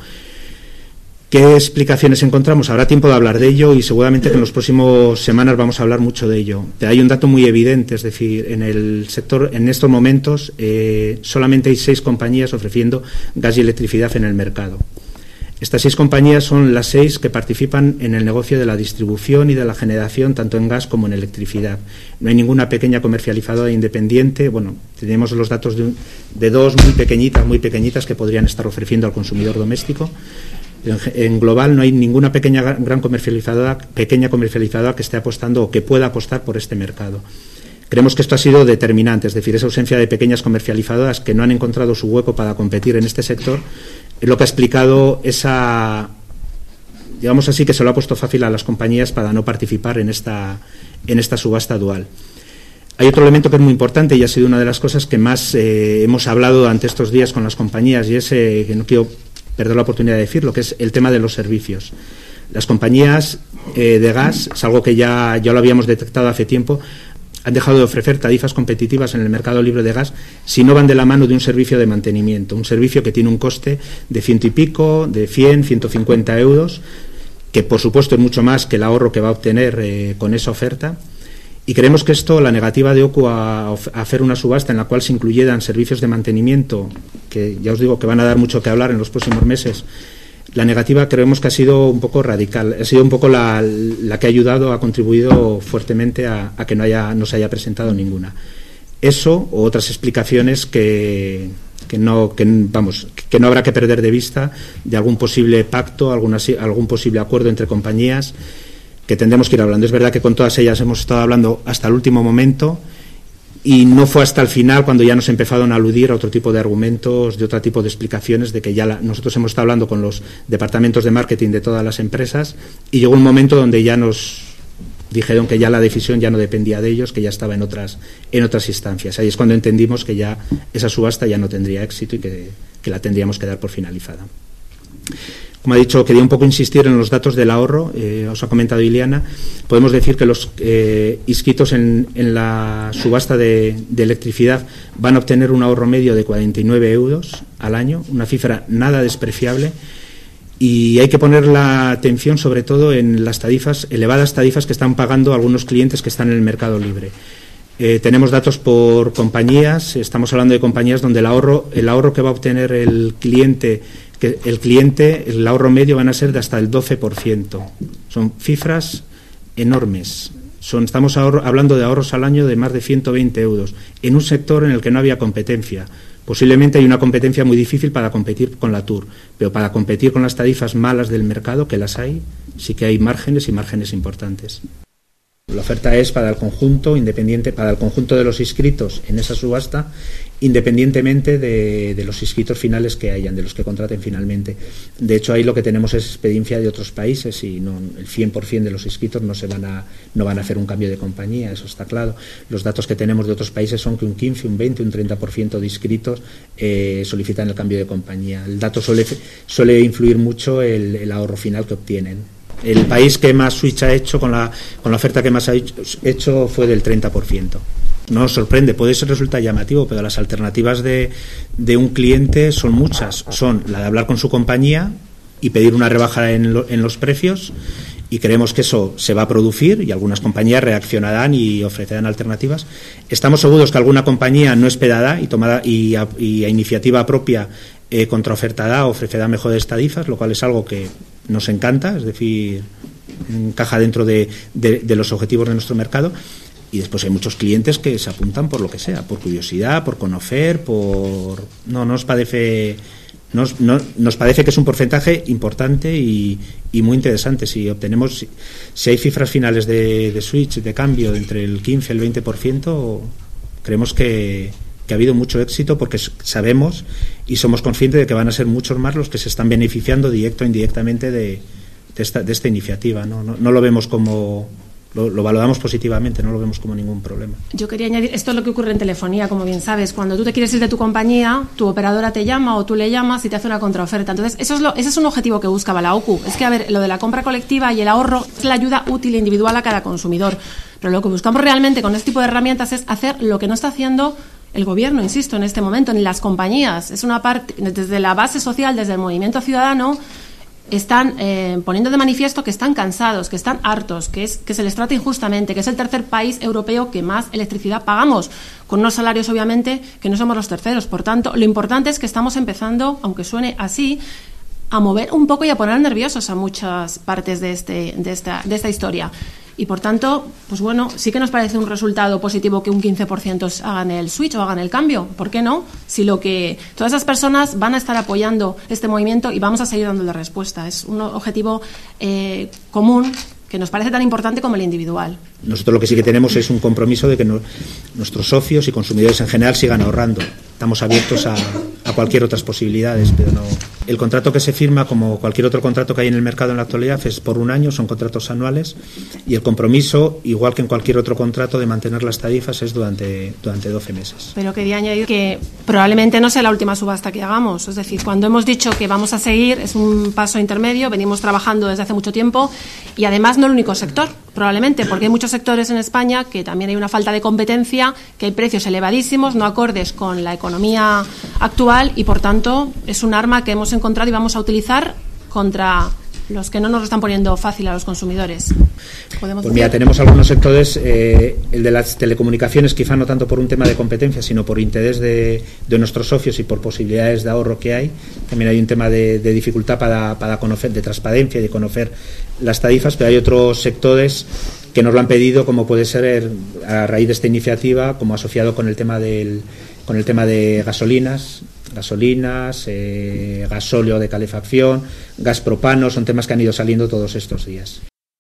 ¿Qué explicaciones encontramos? Habrá tiempo de hablar de ello y seguramente que en las próximas semanas vamos a hablar mucho de ello. Hay un dato muy evidente, es decir, en el sector, en estos momentos, eh, solamente hay seis compañías ofreciendo gas y electricidad en el mercado. Estas seis compañías son las seis que participan en el negocio de la distribución y de la generación, tanto en gas como en electricidad. No hay ninguna pequeña comercializadora independiente. Bueno, tenemos los datos de, un, de dos muy pequeñitas, muy pequeñitas que podrían estar ofreciendo al consumidor doméstico. En, en global no hay ninguna pequeña gran comercializadora, pequeña comercializadora que esté apostando o que pueda apostar por este mercado. Creemos que esto ha sido determinante, es decir, esa ausencia de pequeñas comercializadoras que no han encontrado su hueco para competir en este sector es lo que ha explicado esa, digamos así, que se lo ha puesto fácil a las compañías para no participar en esta, en esta subasta dual. Hay otro elemento que es muy importante y ha sido una de las cosas que más eh, hemos hablado durante estos días con las compañías, y es, eh, que no quiero perder la oportunidad de decirlo, que es el tema de los servicios. Las compañías eh, de gas, es algo que ya, ya lo habíamos detectado hace tiempo, han dejado de ofrecer tarifas competitivas en el mercado libre de gas si no van de la mano de un servicio de mantenimiento, un servicio que tiene un coste de ciento y pico, de cien, ciento cincuenta euros, que por supuesto es mucho más que el ahorro que va a obtener eh, con esa oferta. Y creemos que esto, la negativa de O C U a, a hacer una subasta en la cual se incluyeran servicios de mantenimiento, que ya os digo que van a dar mucho que hablar en los próximos meses, la negativa creemos que ha sido un poco radical, ha sido un poco la, la que ha ayudado, ha contribuido fuertemente a, a que no, haya, no se haya presentado ninguna. Eso o otras explicaciones que, que, no, que, vamos, que no habrá que perder de vista, de algún posible pacto, alguna, algún posible acuerdo entre compañías, que tendremos que ir hablando. Es verdad que con todas ellas hemos estado hablando hasta el último momento, y no fue hasta el final cuando ya nos empezaron a aludir a otro tipo de argumentos, de otro tipo de explicaciones, de que ya la, nosotros hemos estado hablando con los departamentos de marketing de todas las empresas, y llegó un momento donde ya nos dijeron que ya la decisión ya no dependía de ellos, que ya estaba en otras, en otras instancias. Ahí es cuando entendimos que ya esa subasta ya no tendría éxito y que, que la tendríamos que dar por finalizada. Como ha dicho, quería un poco insistir en los datos del ahorro. Eh, os ha comentado Iliana. Podemos decir que los eh, inscritos en, en la subasta de, de electricidad van a obtener un ahorro medio de cuarenta y nueve euros al año, una cifra nada despreciable. Y hay que poner la atención sobre todo en las tarifas, elevadas tarifas que están pagando algunos clientes que están en el mercado libre. Eh, tenemos datos por compañías, estamos hablando de compañías donde el ahorro, el ahorro que va a obtener el cliente, que el cliente, el ahorro medio van a ser de hasta el doce por ciento. Son cifras enormes. Son, estamos ahorro, hablando de ahorros al año de más de ciento veinte euros, en un sector en el que no había competencia. Posiblemente hay una competencia muy difícil para competir con la Tour, pero para competir con las tarifas malas del mercado, que las hay, sí que hay márgenes y márgenes importantes. La oferta es para el conjunto, independiente, para el conjunto de los inscritos en esa subasta, independientemente de, de los inscritos finales que hayan, de los que contraten finalmente. De hecho, ahí lo que tenemos es experiencia de otros países y no, el cien por ciento de los inscritos no se van a no van a hacer un cambio de compañía, eso está claro. Los datos que tenemos de otros países son que un quince, un veinte, un treinta por ciento de inscritos eh, solicitan el cambio de compañía. El dato suele, suele influir mucho el, el ahorro final que obtienen. El país que más switch ha hecho, con la, con la oferta que más ha hecho, fue del treinta por ciento. No nos sorprende, puede ser resultar llamativo, pero las alternativas de, de un cliente son muchas. Son la de hablar con su compañía y pedir una rebaja en, lo, en los precios, y creemos que eso se va a producir y algunas compañías reaccionarán y ofrecerán alternativas. Estamos seguros que alguna compañía no esperará y, tomará, y, a, y a iniciativa propia eh, contraofertará, ofrecerá mejores tarifas, lo cual es algo que nos encanta, es decir, encaja dentro de, de, de los objetivos de nuestro mercado. Y después hay muchos clientes que se apuntan por lo que sea, por curiosidad, por conocer, por... No nos parece, nos, no, nos parece que es un porcentaje importante y, y muy interesante. Si obtenemos, si, si hay cifras finales de, de switch, de cambio, de entre el quince y el veinte por ciento, creemos que, que ha habido mucho éxito, porque sabemos y somos conscientes de que van a ser muchos más los que se están beneficiando directo o indirectamente de, de, esta, de esta iniciativa. No, no, no lo vemos como... Lo, lo valoramos positivamente, no lo vemos como ningún problema. Yo quería añadir, esto es lo que ocurre en telefonía, como bien sabes. Cuando tú te quieres ir de tu compañía, tu operadora te llama o tú le llamas y te hace una contraoferta. Entonces, eso es lo, ese es un objetivo que buscaba la O C U. Es que, a ver, lo de la compra colectiva y el ahorro es la ayuda útil e individual a cada consumidor. Pero lo que buscamos realmente con este tipo de herramientas es hacer lo que no está haciendo el gobierno, insisto, en este momento, ni las compañías. Es una parte, desde la base social, desde el movimiento ciudadano, están eh, poniendo de manifiesto que están cansados, que están hartos, que es que se les trata injustamente, que es el tercer país europeo que más electricidad pagamos, con unos salarios obviamente que no somos los terceros. Por tanto, lo importante es que estamos empezando, aunque suene así, a mover un poco y a poner nerviosos a muchas partes de, este, de, esta, de esta historia. Y por tanto, pues bueno, sí que nos parece un resultado positivo que un quince por ciento hagan el switch o hagan el cambio. ¿Por qué no? Si lo que todas esas personas van a estar apoyando este movimiento y vamos a seguir dándole respuesta. Es un objetivo eh, común que nos parece tan importante como el individual. Nosotros lo que sí que tenemos es un compromiso de que no, nuestros socios y consumidores en general sigan ahorrando. Estamos abiertos a, a cualquier otras posibilidades, pero no. El contrato que se firma, como cualquier otro contrato que hay en el mercado en la actualidad, es por un año, son contratos anuales, y el compromiso, igual que en cualquier otro contrato, de mantener las tarifas es durante, durante doce meses. Pero quería añadir que probablemente no sea la última subasta que hagamos. Es decir, cuando hemos dicho que vamos a seguir, es un paso intermedio, venimos trabajando desde hace mucho tiempo, y además no el único sector, probablemente, porque hay muchos sectores en España que también hay una falta de competencia, que hay precios elevadísimos, no acordes con la economía actual, y por tanto es un arma que hemos encontrado y vamos a utilizar contra los que no nos lo están poniendo fácil a los consumidores. ¿Podemos pues mira, tenemos algunos sectores, eh, el de las telecomunicaciones, quizá no tanto por un tema de competencia, sino por interés de, de nuestros socios y por posibilidades de ahorro que hay. También hay un tema de, de dificultad para, para conocer, de transparencia y de conocer las tarifas, pero hay otros sectores que nos lo han pedido, como puede ser a raíz de esta iniciativa, como asociado con el tema del, con el tema de gasolinas, gasolinas, eh, gasóleo de calefacción, gas propano, son temas que han ido saliendo todos estos días.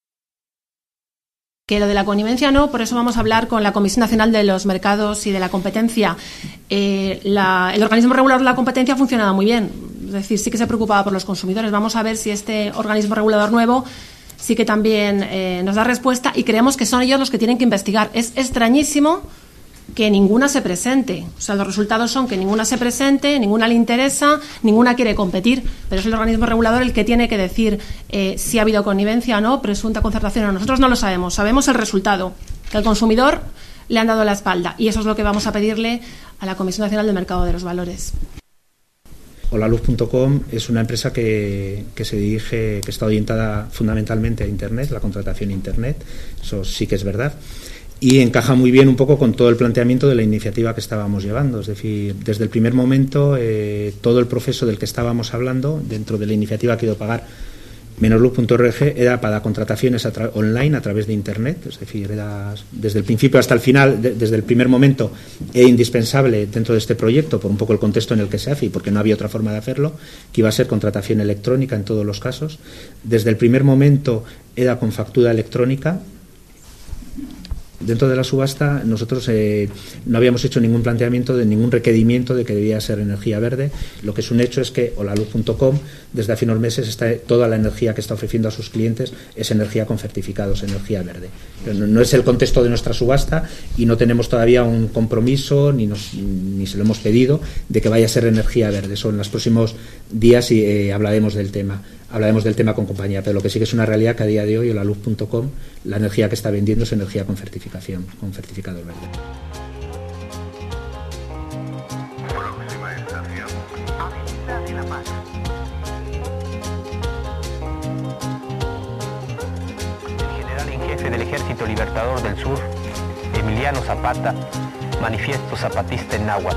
Que lo de la connivencia no, por eso vamos a hablar con la Comisión Nacional de los Mercados y de la Competencia. Eh, la, el organismo regulador de la competencia ha funcionado muy bien, es decir, sí que se preocupaba por los consumidores. Vamos a ver si este organismo regulador nuevo sí que también eh, nos da respuesta, y creemos que son ellos los que tienen que investigar. Es extrañísimo que ninguna se presente. O sea, los resultados son que ninguna se presente, ninguna le interesa, ninguna quiere competir, pero es el organismo regulador el que tiene que decir eh, si ha habido connivencia o no, presunta concertación o no. Nosotros no lo sabemos, sabemos el resultado, que al consumidor le han dado la espalda, y eso es lo que vamos a pedirle a la Comisión Nacional del Mercado de los Valores. Holaluz punto com es una empresa que, que se dirige, que está orientada fundamentalmente a Internet, la contratación Internet, eso sí que es verdad, y encaja muy bien un poco con todo el planteamiento de la iniciativa que estábamos llevando. Es decir, desde el primer momento, eh, todo el proceso del que estábamos hablando, dentro de la iniciativa que he ido a pagar, Menos-Luz punto org, era para contrataciones a online a través de Internet. Es decir, era desde el principio hasta el final, de, desde el primer momento, era indispensable dentro de este proyecto, por un poco el contexto en el que se hace y porque no había otra forma de hacerlo, que iba a ser contratación electrónica en todos los casos. Desde el primer momento era con factura electrónica. Dentro de la subasta nosotros eh, no habíamos hecho ningún planteamiento de ningún requerimiento de que debía ser energía verde. Lo que es un hecho es que Holaluz punto com desde hace unos meses está, toda la energía que está ofreciendo a sus clientes es energía con certificados, energía verde. Pero no, no es el contexto de nuestra subasta y no tenemos todavía un compromiso ni, nos, ni se lo hemos pedido de que vaya a ser energía verde. Eso en los próximos días y, eh, hablaremos del tema. Hablaremos del tema con compañía, pero lo que sí que es una realidad que a día de hoy Holaluz punto com la energía que está vendiendo es energía con certificación, con certificado verde. Próxima estación, Avenida de la Paz. El general en jefe del Ejército Libertador del Sur, Emiliano Zapata, manifiesto zapatista en náhuatl.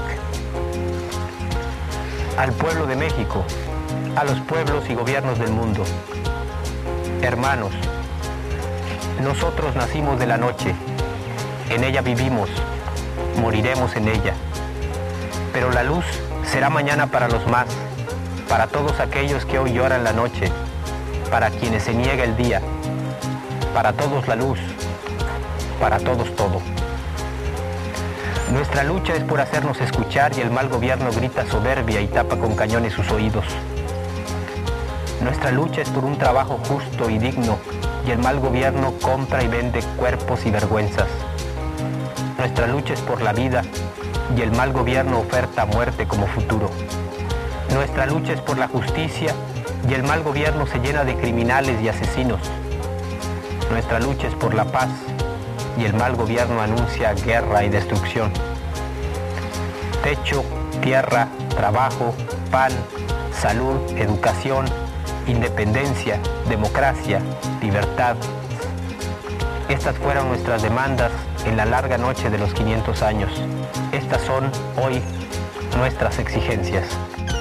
Al pueblo de México, a los pueblos y gobiernos del mundo. Hermanos, nosotros nacimos de la noche, en ella vivimos, moriremos en ella. Pero la luz será mañana para los más, para todos aquellos que hoy lloran la noche, para quienes se niega el día, para todos la luz, para todos todo. Nuestra lucha es por hacernos escuchar y el mal gobierno grita soberbia y tapa con cañones sus oídos. Nuestra lucha es por un trabajo justo y digno y el mal gobierno compra y vende cuerpos y vergüenzas. Nuestra lucha es por la vida y el mal gobierno oferta muerte como futuro. Nuestra lucha es por la justicia y el mal gobierno se llena de criminales y asesinos. Nuestra lucha es por la paz y el mal gobierno anuncia guerra y destrucción. Techo, tierra, trabajo, pan, salud, educación, independencia, democracia, libertad. Estas fueron nuestras demandas en la larga noche de los quinientos años. Estas son hoy nuestras exigencias.